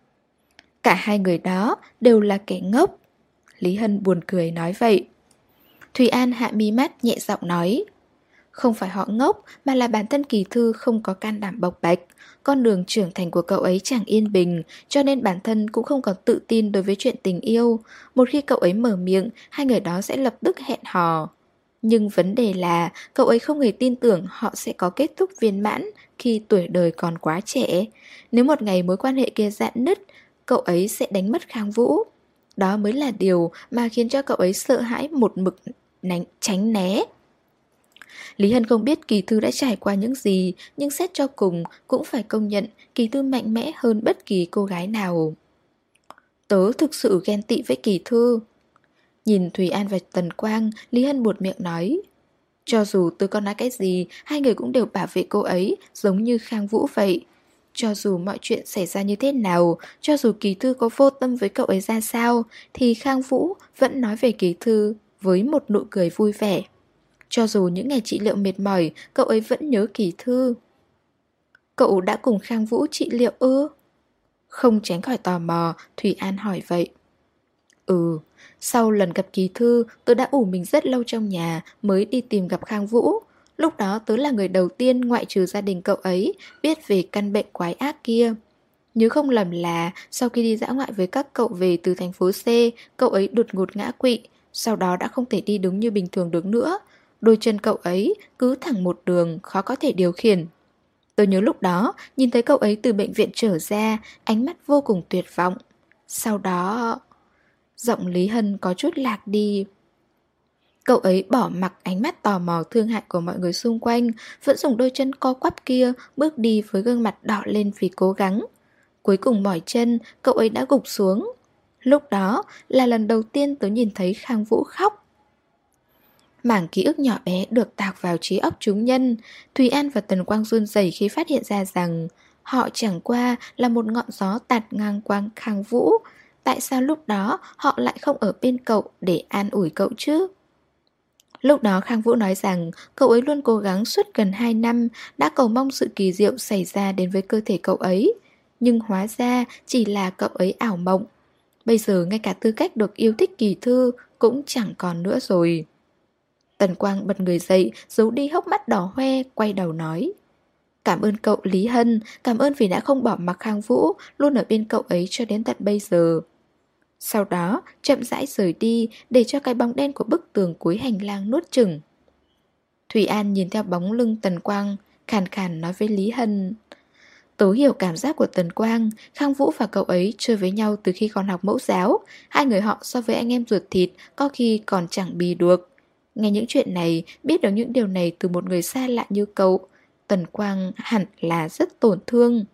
Cả hai người đó đều là kẻ ngốc. Lý Hân buồn cười nói vậy. Thùy An hạ mi mắt nhẹ giọng nói, không phải họ ngốc mà là bản thân Kỳ Thư không có can đảm bộc bạch. Con đường trưởng thành của cậu ấy chẳng yên bình, cho nên bản thân cũng không còn tự tin đối với chuyện tình yêu. Một khi cậu ấy mở miệng, hai người đó sẽ lập tức hẹn hò. Nhưng vấn đề là cậu ấy không hề tin tưởng họ sẽ có kết thúc viên mãn khi tuổi đời còn quá trẻ. Nếu một ngày mối quan hệ kia rạn nứt, cậu ấy sẽ đánh mất Khang Vũ. Đó mới là điều mà khiến cho cậu ấy sợ hãi một mực tránh né. Lý Hân không biết Kỳ Thư đã trải qua những gì, nhưng xét cho cùng cũng phải công nhận Kỳ Thư mạnh mẽ hơn bất kỳ cô gái nào. Tớ thực sự ghen tị với Kỳ Thư. Nhìn Thùy An và Tần Quang, Lý Hân buột miệng nói, cho dù tớ có nói cái gì, hai người cũng đều bảo vệ cô ấy, giống như Khang Vũ vậy. Cho dù mọi chuyện xảy ra như thế nào, cho dù Kỳ Thư có vô tâm với cậu ấy ra sao, thì Khang Vũ vẫn nói về Kỳ Thư với một nụ cười vui vẻ. Cho dù những ngày trị liệu mệt mỏi, cậu ấy vẫn nhớ Kỳ Thư. Cậu đã cùng Khang Vũ trị liệu ư? Không tránh khỏi tò mò, Thùy An hỏi vậy. Sau lần gặp Kỳ Thư, tớ đã ủ mình rất lâu trong nhà mới đi tìm gặp Khang Vũ. Lúc đó tớ là người đầu tiên ngoại trừ gia đình cậu ấy biết về căn bệnh quái ác kia. Nhớ không lầm là sau khi đi dã ngoại với các cậu về từ thành phố C, cậu ấy đột ngột ngã quỵ, sau đó đã không thể đi đứng như bình thường được nữa. Đôi chân cậu ấy cứ thẳng một đường, khó có thể điều khiển. Tôi nhớ lúc đó, nhìn thấy cậu ấy từ bệnh viện trở ra, ánh mắt vô cùng tuyệt vọng. Sau đó... Giọng Lý Hân có chút lạc đi. Cậu ấy bỏ mặc ánh mắt tò mò thương hại của mọi người xung quanh, vẫn dùng đôi chân co quắp kia bước đi với gương mặt đỏ lên vì cố gắng. Cuối cùng mỏi chân, cậu ấy đã gục xuống. Lúc đó là lần đầu tiên tớ nhìn thấy Khang Vũ khóc. Mảng ký ức nhỏ bé được tạc vào trí óc chúng nhân. Thùy An và Tần Quang run rẩy khi phát hiện ra rằng họ chẳng qua là một ngọn gió tạt ngang qua Khang Vũ. Tại sao lúc đó họ lại không ở bên cậu để an ủi cậu chứ? Lúc đó Khang Vũ nói rằng cậu ấy luôn cố gắng suốt gần 2 năm, đã cầu mong sự kỳ diệu xảy ra đến với cơ thể cậu ấy. Nhưng hóa ra chỉ là cậu ấy ảo mộng. Bây giờ ngay cả tư cách được yêu thích Kỳ Thư cũng chẳng còn nữa rồi. Tần Quang bật người dậy, giấu đi hốc mắt đỏ hoe, quay đầu nói, cảm ơn cậu Lý Hân, cảm ơn vì đã không bỏ mặc Khang Vũ, luôn ở bên cậu ấy cho đến tận bây giờ. Sau đó chậm rãi rời đi, để cho cái bóng đen của bức tường cuối hành lang nuốt chửng. Thùy An nhìn theo bóng lưng Tần Quang, khàn khàn nói với Lý Hân, tớ hiểu cảm giác của Tần Quang. Khang Vũ và cậu ấy chơi với nhau từ khi còn học mẫu giáo. Hai người họ so với anh em ruột thịt có khi còn chẳng bì được. Nghe những chuyện này, biết được những điều này từ một người xa lạ như cậu, Tần Quang hẳn là rất tổn thương.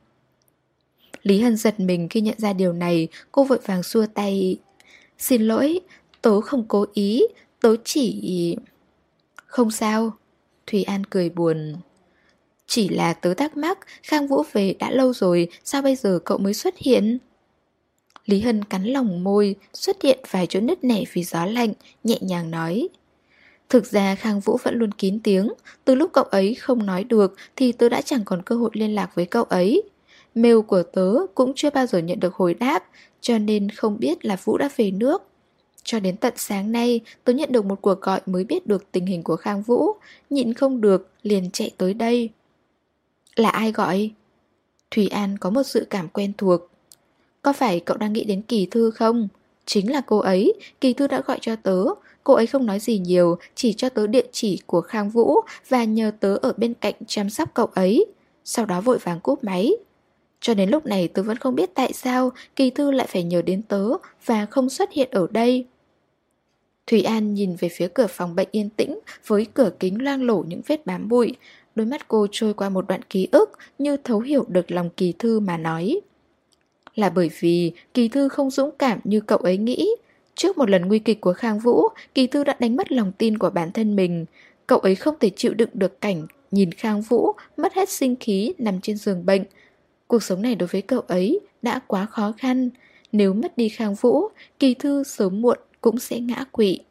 Lý Hân giật mình khi nhận ra điều này, cô vội vàng xua tay. Xin lỗi, tớ không cố ý, tớ chỉ... Không sao, Thùy An cười buồn. Chỉ là tớ thắc mắc, Khang Vũ về đã lâu rồi, sao bây giờ cậu mới xuất hiện? Lý Hân cắn lỏng môi, xuất hiện vài chỗ nứt nẻ vì gió lạnh, nhẹ nhàng nói. Thực ra Khang Vũ vẫn luôn kín tiếng, từ lúc cậu ấy không nói được thì tớ đã chẳng còn cơ hội liên lạc với cậu ấy. Mail của tớ cũng chưa bao giờ nhận được hồi đáp, cho nên không biết là Vũ đã về nước. Cho đến tận sáng nay, tớ nhận được một cuộc gọi mới biết được tình hình của Khang Vũ, nhịn không được, liền chạy tới đây. Là ai gọi? Thùy An có một dự cảm quen thuộc. Có phải cậu đang nghĩ đến Kỳ Thư không? Chính là cô ấy, Kỳ Thư đã gọi cho tớ. Cô ấy không nói gì nhiều, chỉ cho tớ địa chỉ của Khang Vũ và nhờ tớ ở bên cạnh chăm sóc cậu ấy. Sau đó vội vàng cúp máy. Cho đến lúc này tớ vẫn không biết tại sao Kỳ Thư lại phải nhờ đến tớ và không xuất hiện ở đây. Thủy An nhìn về phía cửa phòng bệnh yên tĩnh với cửa kính loang lổ những vết bám bụi. Đôi mắt cô trôi qua một đoạn ký ức như thấu hiểu được lòng Kỳ Thư mà nói. Là bởi vì Kỳ Thư không dũng cảm như cậu ấy nghĩ. Trước một lần nguy kịch của Khang Vũ, Kỳ Thư đã đánh mất lòng tin của bản thân mình. Cậu ấy không thể chịu đựng được cảnh nhìn Khang Vũ mất hết sinh khí nằm trên giường bệnh. Cuộc sống này đối với cậu ấy đã quá khó khăn. Nếu mất đi Khang Vũ, Kỳ Thư sớm muộn cũng sẽ ngã quỵ.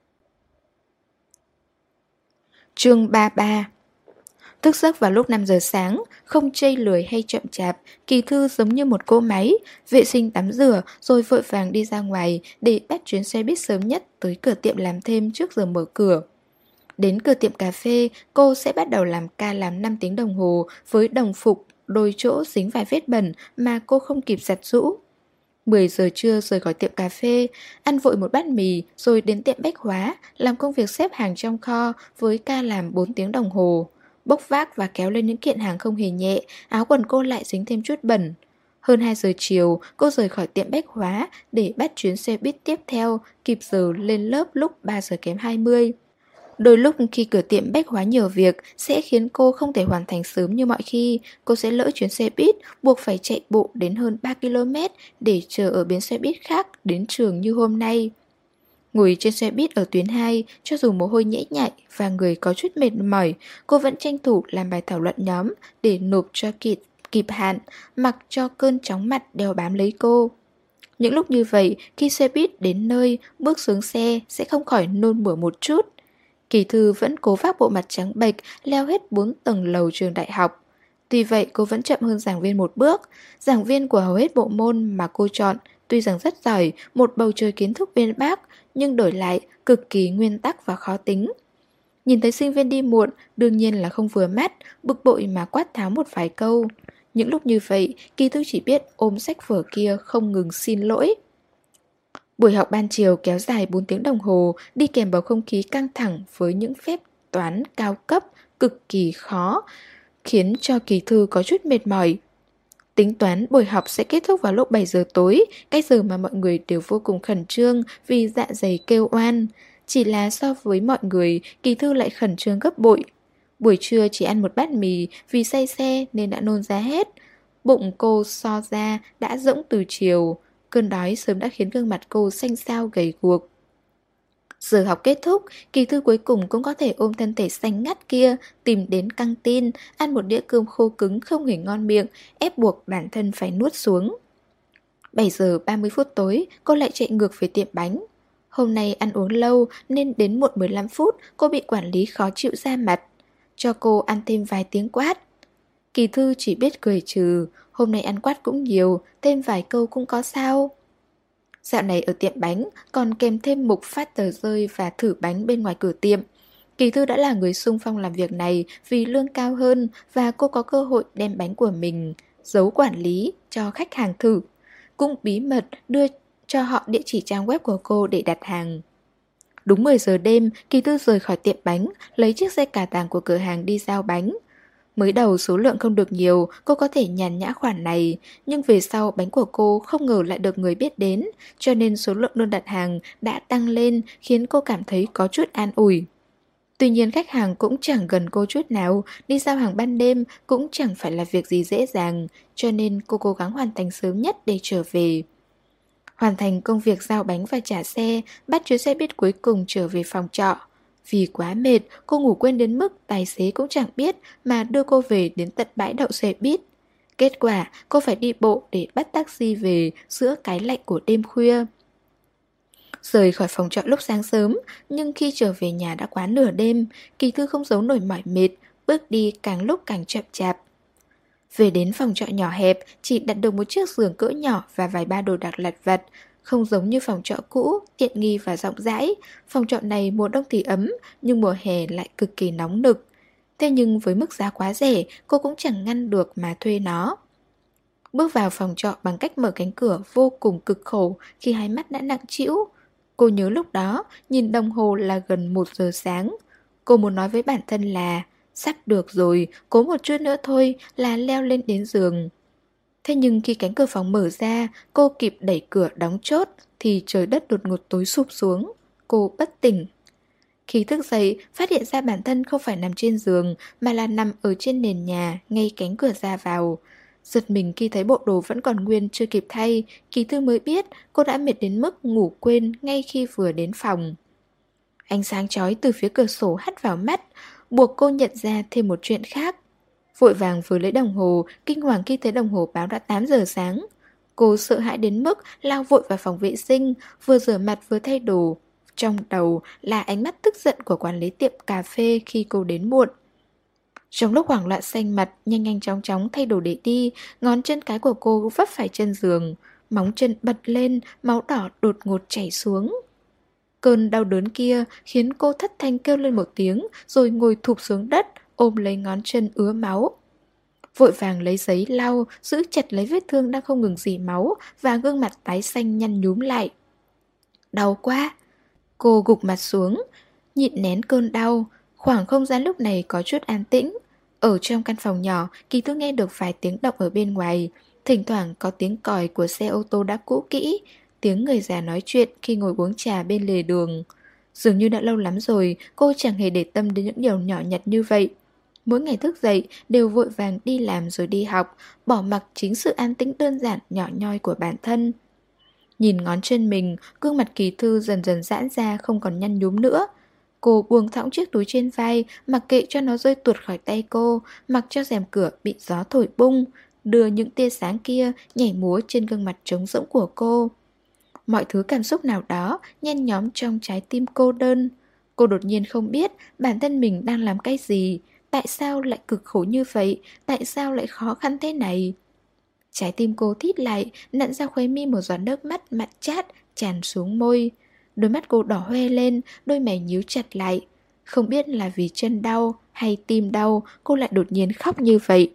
Chương 33. Thức giấc vào lúc 5 giờ sáng, không chây lười hay chậm chạp, Kỳ Thư giống như một cỗ máy, vệ sinh tắm rửa rồi vội vàng đi ra ngoài để bắt chuyến xe buýt sớm nhất tới cửa tiệm làm thêm trước giờ mở cửa. Đến cửa tiệm cà phê, cô sẽ bắt đầu làm ca làm 5 tiếng đồng hồ với đồng phục, đôi chỗ dính vài vết bẩn mà cô không kịp giặt giũ. 10 giờ trưa rời khỏi tiệm cà phê, ăn vội một bát mì rồi đến tiệm bách hóa, làm công việc xếp hàng trong kho với ca làm 4 tiếng đồng hồ. Bốc vác và kéo lên những kiện hàng không hề nhẹ, áo quần cô lại dính thêm chút bẩn. Hơn 2 giờ chiều, cô rời khỏi tiệm bách hóa để bắt chuyến xe buýt tiếp theo, kịp giờ lên lớp lúc 3 giờ kém 20. Đôi lúc khi cửa tiệm bách hóa nhiều việc sẽ khiến cô không thể hoàn thành sớm như mọi khi. Cô sẽ lỡ chuyến xe buýt, buộc phải chạy bộ đến hơn 3 km để chờ ở bến xe buýt khác đến trường như hôm nay. Ngồi trên xe buýt ở tuyến 2, cho dù mồ hôi nhễ nhại và người có chút mệt mỏi, cô vẫn tranh thủ làm bài thảo luận nhóm để nộp cho kịp hạn, mặc cho cơn chóng mặt đeo bám lấy cô. Những lúc như vậy, khi xe buýt đến nơi, bước xuống xe sẽ không khỏi nôn mửa một chút. Kỳ Thư vẫn cố vác bộ mặt trắng bệch leo hết 4 tầng lầu trường đại học. Tuy vậy cô vẫn chậm hơn giảng viên một bước. Giảng viên của hầu hết bộ môn mà cô chọn tuy rằng rất giỏi, một bầu trời kiến thức uyên bác, nhưng đổi lại cực kỳ nguyên tắc và khó tính. Nhìn thấy sinh viên đi muộn, đương nhiên là không vừa mắt, bực bội mà quát tháo một vài câu. Những lúc như vậy, Kỳ Thư chỉ biết ôm sách vở kia không ngừng xin lỗi. Buổi học ban chiều kéo dài 4 tiếng đồng hồ, đi kèm bầu không khí căng thẳng với những phép toán cao cấp cực kỳ khó, khiến cho Kỳ Thư có chút mệt mỏi. Tính toán buổi học sẽ kết thúc vào lúc 7 giờ tối, cái giờ mà mọi người đều vô cùng khẩn trương vì dạ dày kêu oan. Chỉ là so với mọi người, Kỳ Thư lại khẩn trương gấp bội. Buổi trưa chỉ ăn một bát mì vì say xe nên đã nôn ra hết. Bụng cô so ra đã rỗng từ chiều. Cơn đói sớm đã khiến gương mặt cô xanh xao gầy guộc. Giờ học kết thúc, Kỳ Thư cuối cùng cũng có thể ôm thân thể xanh ngắt kia, tìm đến căng tin, ăn một đĩa cơm khô cứng không hề ngon miệng, ép buộc bản thân phải nuốt xuống. 7 giờ 30 phút tối, cô lại chạy ngược về tiệm bánh. Hôm nay ăn uống lâu nên đến muộn 15 phút, cô bị quản lý khó chịu ra mặt. Cho cô ăn thêm vài tiếng quát. Kỳ Thư chỉ biết cười trừ, hôm nay ăn quát cũng nhiều, thêm vài câu cũng có sao. Dạo này ở tiệm bánh còn kèm thêm mục phát tờ rơi và thử bánh bên ngoài cửa tiệm. Kỳ Thư đã là người xung phong làm việc này vì lương cao hơn và cô có cơ hội đem bánh của mình giấu quản lý cho khách hàng thử. Cũng bí mật đưa cho họ địa chỉ trang web của cô để đặt hàng. Đúng 10 giờ đêm, Kỳ Thư rời khỏi tiệm bánh, lấy chiếc xe cà tàng của cửa hàng đi giao bánh. Mới đầu số lượng không được nhiều, cô có thể nhàn nhã khoản này, nhưng về sau bánh của cô không ngờ lại được người biết đến, cho nên số lượng đơn đặt hàng đã tăng lên khiến cô cảm thấy có chút an ủi. Tuy nhiên khách hàng cũng chẳng gần cô chút nào, đi giao hàng ban đêm cũng chẳng phải là việc gì dễ dàng, cho nên cô cố gắng hoàn thành sớm nhất để trở về. Hoàn thành công việc giao bánh và trả xe, bắt chuyến xe buýt cuối cùng trở về phòng trọ. Vì quá mệt, cô ngủ quên đến mức tài xế cũng chẳng biết mà đưa cô về đến tận bãi đậu xe buýt. Kết quả, cô phải đi bộ để bắt taxi về giữa cái lạnh của đêm khuya. Rời khỏi phòng trọ lúc sáng sớm, nhưng khi trở về nhà đã quá nửa đêm, Kỳ Thư không giấu nổi mỏi mệt, bước đi càng lúc càng chậm chạp. Về đến phòng trọ nhỏ hẹp, chỉ đặt được một chiếc giường cỡ nhỏ và vài ba đồ đạc lặt vặt. Không giống như phòng trọ cũ, tiện nghi và rộng rãi. Phòng trọ này mùa đông thì ấm, nhưng mùa hè lại cực kỳ nóng nực. Thế nhưng với mức giá quá rẻ, cô cũng chẳng ngăn được mà thuê nó. Bước vào phòng trọ bằng cách mở cánh cửa vô cùng cực khổ khi hai mắt đã nặng trĩu. Cô nhớ lúc đó, nhìn đồng hồ là gần 1 giờ sáng. Cô muốn nói với bản thân là sắp được rồi, cố một chút nữa thôi là leo lên đến giường. Thế nhưng khi cánh cửa phòng mở ra, cô kịp đẩy cửa đóng chốt thì trời đất đột ngột tối sụp xuống. Cô bất tỉnh. Khi thức dậy, phát hiện ra bản thân không phải nằm trên giường mà là nằm ở trên nền nhà, ngay cánh cửa ra vào. Giật mình khi thấy bộ đồ vẫn còn nguyên chưa kịp thay, Kỳ Thư mới biết cô đã mệt đến mức ngủ quên ngay khi vừa đến phòng. Ánh sáng chói từ phía cửa sổ hắt vào mắt, buộc cô nhận ra thêm một chuyện khác. Vội vàng vừa lấy đồng hồ, kinh hoàng khi thấy đồng hồ báo đã 8 giờ sáng. Cô sợ hãi đến mức lao vội vào phòng vệ sinh, vừa rửa mặt vừa thay đồ. Trong đầu là ánh mắt tức giận của quản lý tiệm cà phê khi cô đến muộn. Trong lúc hoảng loạn xanh mặt, nhanh nhanh chóng chóng thay đồ để đi, ngón chân cái của cô vấp phải chân giường. Móng chân bật lên, máu đỏ đột ngột chảy xuống. Cơn đau đớn kia khiến cô thất thanh kêu lên một tiếng rồi ngồi thụp xuống đất, ôm lấy ngón chân ứa máu. Vội vàng lấy giấy lau, giữ chặt lấy vết thương đang không ngừng rỉ máu và gương mặt tái xanh nhăn nhúm lại. Đau quá! Cô gục mặt xuống, nhịn nén cơn đau. Khoảng không gian lúc này có chút an tĩnh. Ở trong căn phòng nhỏ, Kỳ Thư nghe được vài tiếng động ở bên ngoài. Thỉnh thoảng có tiếng còi của xe ô tô đã cũ kỹ, tiếng người già nói chuyện khi ngồi uống trà bên lề đường. Dường như đã lâu lắm rồi, cô chẳng hề để tâm đến những điều nhỏ nhặt như vậy. Mỗi ngày thức dậy đều vội vàng đi làm rồi đi học, bỏ mặc chính sự an tĩnh đơn giản nhỏ nhoi của bản thân. Nhìn ngón chân mình, gương mặt Kỳ Thư dần dần giãn ra không còn nhăn nhúm nữa. Cô buông thõng chiếc túi trên vai, mặc kệ cho nó rơi tuột khỏi tay cô, mặc cho rèm cửa bị gió thổi bung, đưa những tia sáng kia nhảy múa trên gương mặt trống rỗng của cô. Mọi thứ cảm xúc nào đó nhen nhóm trong trái tim cô đơn. Cô đột nhiên không biết bản thân mình đang làm cái gì, tại sao lại cực khổ như vậy, tại sao lại khó khăn thế này. Trái tim cô thít lại, nặn ra khóe mi một giọt nước mắt mặn chát tràn xuống môi. Đôi mắt cô đỏ hoe lên, đôi mày nhíu chặt lại. Không biết là vì chân đau hay tim đau, cô lại đột nhiên khóc như vậy.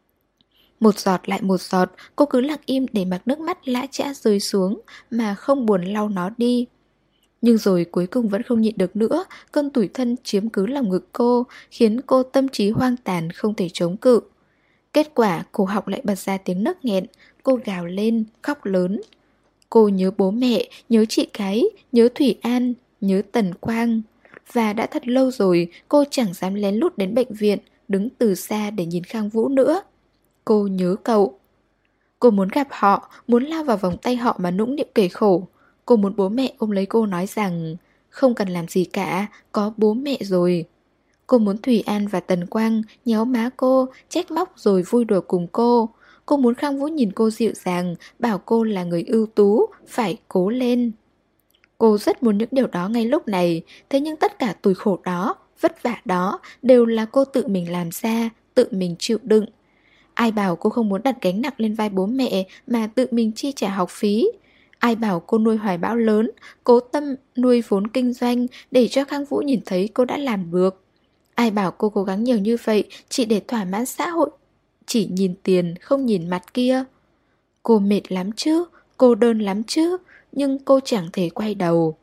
Một giọt lại một giọt, cô cứ lặng im để mặc nước mắt lã chã rơi xuống mà không buồn lau nó đi. Nhưng rồi cuối cùng vẫn không nhịn được nữa, cơn tủi thân chiếm cứ lòng ngực cô, khiến cô tâm trí hoang tàn không thể chống cự. Kết quả cổ họng lại bật ra tiếng nấc nghẹn, cô gào lên, khóc lớn. Cô nhớ bố mẹ, nhớ chị Cái, nhớ Thủy An, nhớ Tần Quang. Và đã thật lâu rồi cô chẳng dám lén lút đến bệnh viện, đứng từ xa để nhìn Khang Vũ nữa. Cô nhớ cậu. Cô muốn gặp họ, muốn lao vào vòng tay họ mà nũng nịu kể khổ. Cô muốn bố mẹ ôm lấy cô nói rằng không cần làm gì cả, có bố mẹ rồi. Cô muốn Thủy An và Tần Quang nhéo má cô, trách móc rồi vui đùa cùng cô. Cô muốn Khang Vũ nhìn cô dịu dàng, bảo cô là người ưu tú, phải cố lên. Cô rất muốn những điều đó ngay lúc này, thế nhưng tất cả tủi khổ đó, vất vả đó đều là cô tự mình làm ra, tự mình chịu đựng. Ai bảo cô không muốn đặt gánh nặng lên vai bố mẹ mà tự mình chi trả học phí? Ai bảo cô nuôi hoài bão lớn, cố tâm nuôi vốn kinh doanh để cho Khang Vũ nhìn thấy cô đã làm được? Ai bảo cô cố gắng nhiều như vậy chỉ để thỏa mãn xã hội, chỉ nhìn tiền không nhìn mặt kia? Cô mệt lắm chứ, cô đơn lắm chứ, nhưng cô chẳng thể quay đầu.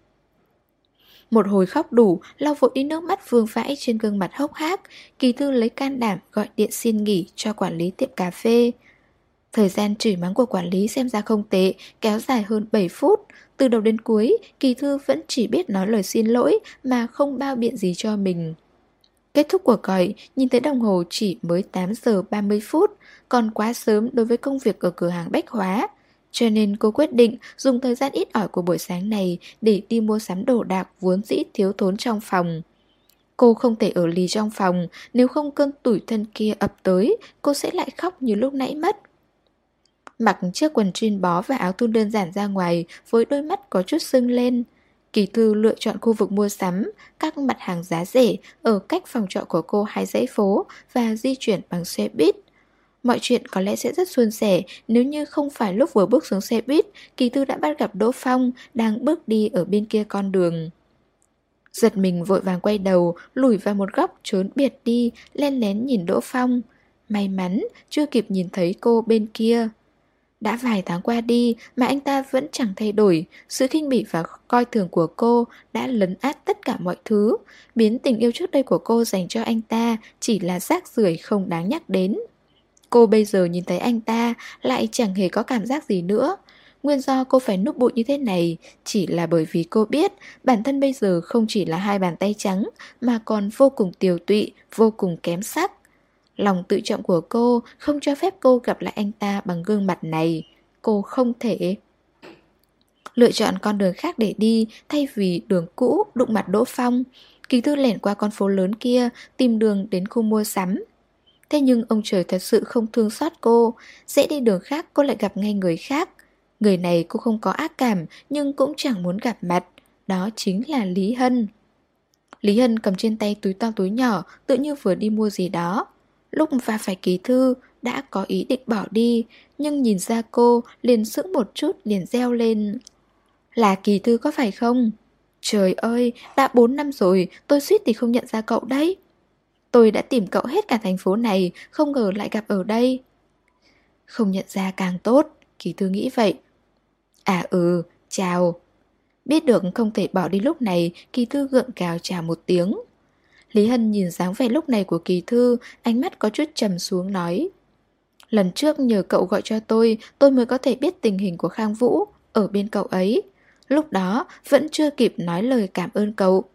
Một hồi khóc đủ, lau vội đi nước mắt vương vãi trên gương mặt hốc hác, Kỳ Thư lấy can đảm gọi điện xin nghỉ cho quản lý tiệm cà phê. Thời gian chửi mắng của quản lý xem ra không tệ, kéo dài hơn 7 phút. Từ đầu đến cuối, Kỳ Thư vẫn chỉ biết nói lời xin lỗi mà không bao biện gì cho mình. Kết thúc cuộc gọi, nhìn thấy đồng hồ chỉ mới 8 giờ 30 phút, còn quá sớm đối với công việc ở cửa hàng bách hóa. Cho nên cô quyết định dùng thời gian ít ỏi của buổi sáng này để đi mua sắm đồ đạc vốn dĩ thiếu thốn trong phòng. Cô không thể ở lì trong phòng, nếu không cơn tủi thân kia ập tới, cô sẽ lại khóc như lúc nãy mất. Mặc chiếc quần jean bó và áo thun đơn giản ra ngoài với đôi mắt có chút sưng lên. Kỳ Thư lựa chọn khu vực mua sắm, các mặt hàng giá rẻ ở cách phòng trọ của cô 2 dãy phố và di chuyển bằng xe buýt. Mọi chuyện có lẽ sẽ rất suôn sẻ nếu như không phải lúc vừa bước xuống xe buýt, Kỳ Thư đã bắt gặp Đỗ Phong đang bước đi ở bên kia con đường. Giật mình vội vàng quay đầu, lùi vào một góc trốn biệt đi, len lén nhìn Đỗ Phong. May mắn chưa kịp nhìn thấy cô bên kia. Đã vài tháng qua đi mà anh ta vẫn chẳng thay đổi. Sự khinh bỉ và coi thường của cô đã lấn át tất cả mọi thứ, biến tình yêu trước đây của cô dành cho anh ta chỉ là rác rưởi không đáng nhắc đến. Cô bây giờ nhìn thấy anh ta lại chẳng hề có cảm giác gì nữa. Nguyên do cô phải núp bụi như thế này chỉ là bởi vì cô biết bản thân bây giờ không chỉ là hai bàn tay trắng mà còn vô cùng tiều tụy, vô cùng kém sắc. Lòng tự trọng của cô không cho phép cô gặp lại anh ta bằng gương mặt này. Cô không thể lựa chọn con đường khác để đi thay vì đường cũ đụng mặt Đỗ Phong. Kỳ Thư lẻn qua con phố lớn kia, tìm đường đến khu mua sắm. Thế nhưng ông trời thật sự không thương xót cô. Dễ đi đường khác cô lại gặp ngay người khác. Người này cô không có ác cảm nhưng cũng chẳng muốn gặp mặt. Đó chính là Lý Hân. Lý Hân cầm trên tay túi to túi nhỏ, tự như vừa đi mua gì đó. Lúc va phải Kỳ Thư đã có ý định bỏ đi, nhưng nhìn ra cô liền sững một chút liền reo lên. Là Kỳ Thư có phải không? Trời ơi, đã 4 năm rồi, tôi suýt thì không nhận ra cậu đấy. Tôi đã tìm cậu hết cả thành phố này, không ngờ lại gặp ở đây. Không nhận ra càng tốt, Kỳ Thư nghĩ vậy. À chào. Biết được không thể bỏ đi lúc này, Kỳ Thư gượng gạo chào một tiếng. Lý Hân nhìn dáng vẻ lúc này của Kỳ Thư, ánh mắt có chút trầm xuống nói. Lần trước nhờ cậu gọi cho tôi mới có thể biết tình hình của Khang Vũ, ở bên cậu ấy. Lúc đó vẫn chưa kịp nói lời cảm ơn cậu.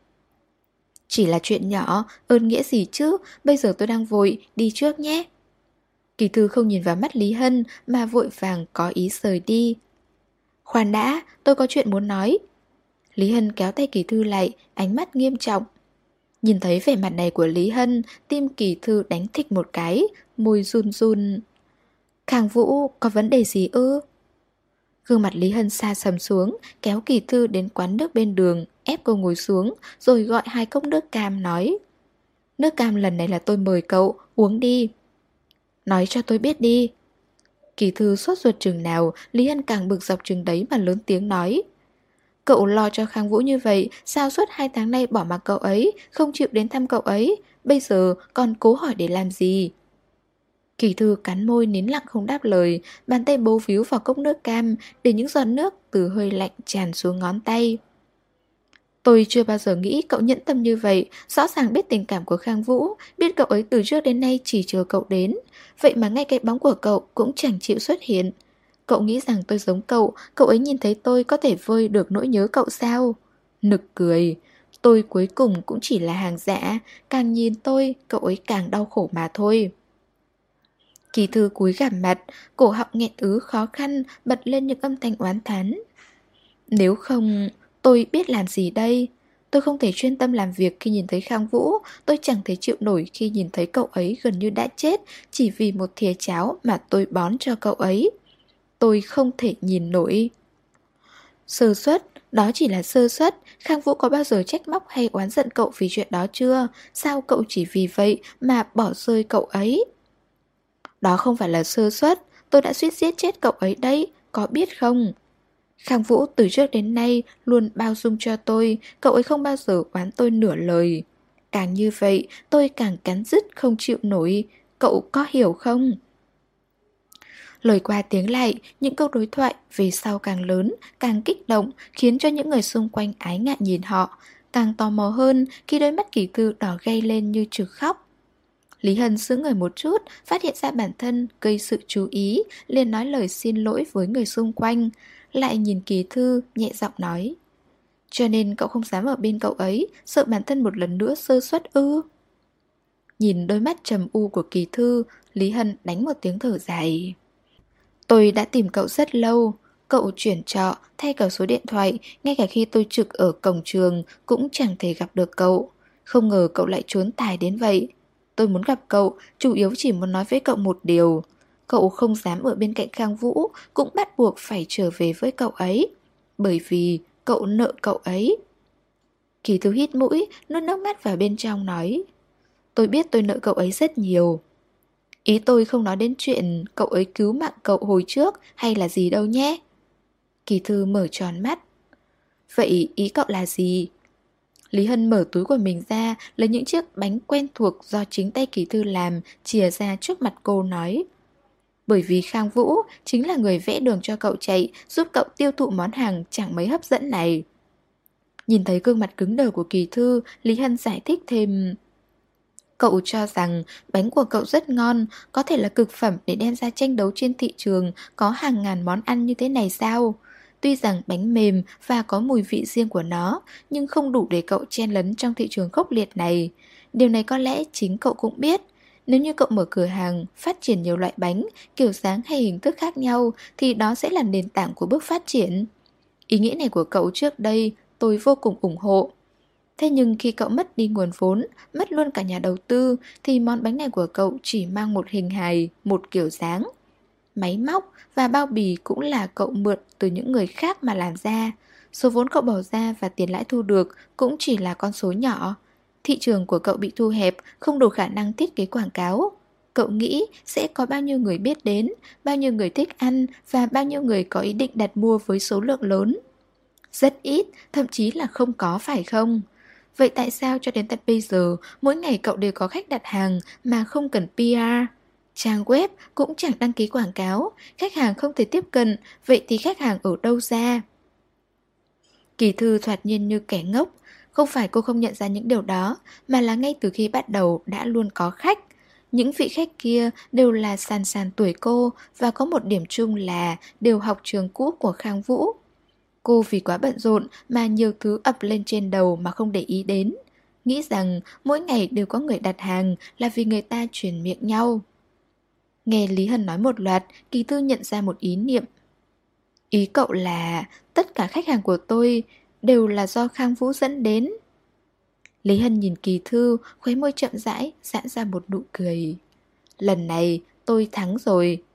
Chỉ là chuyện nhỏ, ơn nghĩa gì chứ, bây giờ tôi đang vội, đi trước nhé. Kỳ Thư không nhìn vào mắt Lý Hân mà vội vàng có ý rời đi. Khoan đã, tôi có chuyện muốn nói. Lý Hân kéo tay Kỳ Thư lại, ánh mắt nghiêm trọng. Nhìn thấy vẻ mặt này của Lý Hân, tim Kỳ Thư đánh thịch một cái, môi run run. Khang Vũ, có vấn đề gì ư? Gương mặt Lý Hân xa sầm xuống, kéo Kỳ Thư đến quán nước bên đường, ép cô ngồi xuống, rồi gọi 2 cốc nước cam nói. Nước cam lần này là tôi mời cậu, uống đi. Nói cho tôi biết đi. Kỳ Thư sốt ruột chừng nào, Lý Hân càng bực dọc chừng đấy mà lớn tiếng nói. Cậu lo cho Khang Vũ như vậy, sao suốt 2 tháng nay bỏ mặc cậu ấy, không chịu đến thăm cậu ấy, bây giờ còn cố hỏi để làm gì? Kỳ Thư cắn môi nín lặng không đáp lời, bàn tay bấu víu vào cốc nước cam để những giọt nước từ hơi lạnh tràn xuống ngón tay. Tôi chưa bao giờ nghĩ cậu nhẫn tâm như vậy, rõ ràng biết tình cảm của Khang Vũ, biết cậu ấy từ trước đến nay chỉ chờ cậu đến. Vậy mà ngay cái bóng của cậu cũng chẳng chịu xuất hiện. Cậu nghĩ rằng tôi giống cậu ấy nhìn thấy tôi có thể vơi được nỗi nhớ cậu sao? Nực cười, tôi cuối cùng cũng chỉ là hàng giả, càng nhìn tôi, cậu ấy càng đau khổ mà thôi. Kỳ Thư cúi gằm mặt, cổ họng nghẹn ứ khó khăn, bật lên những âm thanh oán thán. Nếu không, tôi biết làm gì đây? Tôi không thể chuyên tâm làm việc khi nhìn thấy Khang Vũ, tôi chẳng thể chịu nổi khi nhìn thấy cậu ấy gần như đã chết chỉ vì một thìa cháo mà tôi bón cho cậu ấy. Tôi không thể nhìn nổi. Sơ suất, đó chỉ là sơ suất. Khang Vũ có bao giờ trách móc hay oán giận cậu vì chuyện đó chưa? Sao cậu chỉ vì vậy mà bỏ rơi cậu ấy? Đó không phải là sơ suất, tôi đã suýt giết chết cậu ấy đấy, có biết không? Khang Vũ từ trước đến nay luôn bao dung cho tôi, cậu ấy không bao giờ oán tôi nửa lời. Càng như vậy, tôi càng cắn rứt không chịu nổi, cậu có hiểu không? Lời qua tiếng lại, những câu đối thoại về sau càng lớn, càng kích động, khiến cho những người xung quanh ái ngại nhìn họ, càng tò mò hơn khi đôi mắt Kỳ Thư đỏ gay lên như trực khóc. Lý Hân sững người một chút, phát hiện ra bản thân gây sự chú ý, liền nói lời xin lỗi với người xung quanh, lại nhìn Kỳ Thư nhẹ giọng nói. Cho nên cậu không dám ở bên cậu ấy, sợ bản thân một lần nữa sơ suất ư? Nhìn đôi mắt trầm u của Kỳ Thư, Lý Hân đánh một tiếng thở dài. Tôi đã tìm cậu rất lâu, cậu chuyển trọ, thay cả số điện thoại, ngay cả khi tôi trực ở cổng trường cũng chẳng thể gặp được cậu. Không ngờ cậu lại trốn tài đến vậy. Tôi muốn gặp cậu, chủ yếu chỉ muốn nói với cậu một điều. Cậu không dám ở bên cạnh Khang Vũ, cũng bắt buộc phải trở về với cậu ấy. Bởi vì cậu nợ cậu ấy. Kỳ Thư hít mũi, nuốt nước mắt vào bên trong nói. Tôi biết tôi nợ cậu ấy rất nhiều. Ý tôi không nói đến chuyện cậu ấy cứu mạng cậu hồi trước hay là gì đâu nhé. Kỳ Thư mở tròn mắt. Vậy ý cậu là gì? Lý Hân mở túi của mình ra, lấy những chiếc bánh quen thuộc do chính tay Kỳ Thư làm, chìa ra trước mặt cô nói. Bởi vì Khang Vũ chính là người vẽ đường cho cậu chạy, giúp cậu tiêu thụ món hàng chẳng mấy hấp dẫn này. Nhìn thấy gương mặt cứng đờ của Kỳ Thư, Lý Hân giải thích thêm. Cậu cho rằng bánh của cậu rất ngon, có thể là cực phẩm để đem ra tranh đấu trên thị trường có hàng ngàn món ăn như thế này sao? Tuy rằng bánh mềm và có mùi vị riêng của nó, nhưng không đủ để cậu chen lấn trong thị trường khốc liệt này. Điều này có lẽ chính cậu cũng biết. Nếu như cậu mở cửa hàng, phát triển nhiều loại bánh, kiểu dáng hay hình thức khác nhau, thì đó sẽ là nền tảng của bước phát triển. Ý nghĩa này của cậu trước đây, tôi vô cùng ủng hộ. Thế nhưng khi cậu mất đi nguồn vốn, mất luôn cả nhà đầu tư, thì món bánh này của cậu chỉ mang một hình hài, một kiểu dáng. Máy móc và bao bì cũng là cậu mượn từ những người khác mà làm ra. Số vốn cậu bỏ ra và tiền lãi thu được cũng chỉ là con số nhỏ. Thị trường của cậu bị thu hẹp, không đủ khả năng thiết kế quảng cáo. Cậu nghĩ sẽ có bao nhiêu người biết đến, bao nhiêu người thích ăn và bao nhiêu người có ý định đặt mua với số lượng lớn. Rất ít, thậm chí là không có, phải không? Vậy tại sao cho đến tận bây giờ mỗi ngày cậu đều có khách đặt hàng mà không cần PR? Trang web cũng chẳng đăng ký quảng cáo, khách hàng không thể tiếp cận, vậy thì khách hàng ở đâu ra? Kỳ Thư thoạt nhiên như kẻ ngốc. Không phải cô không nhận ra những điều đó, mà là ngay từ khi bắt đầu đã luôn có khách. Những vị khách kia đều là sàn sàn tuổi cô và có một điểm chung là đều học trường cũ của Khang Vũ. Cô vì quá bận rộn mà nhiều thứ ập lên trên đầu mà không để ý đến. Nghĩ rằng mỗi ngày đều có người đặt hàng là vì người ta truyền miệng nhau. Nghe Lý Hân nói một loạt, Kỳ Thư nhận ra một ý niệm. Ý cậu là tất cả khách hàng của tôi đều là do Khang Vũ dẫn đến. Lý Hân nhìn Kỳ Thư, khóe môi chậm rãi, giãn ra một nụ cười. Lần này tôi thắng rồi.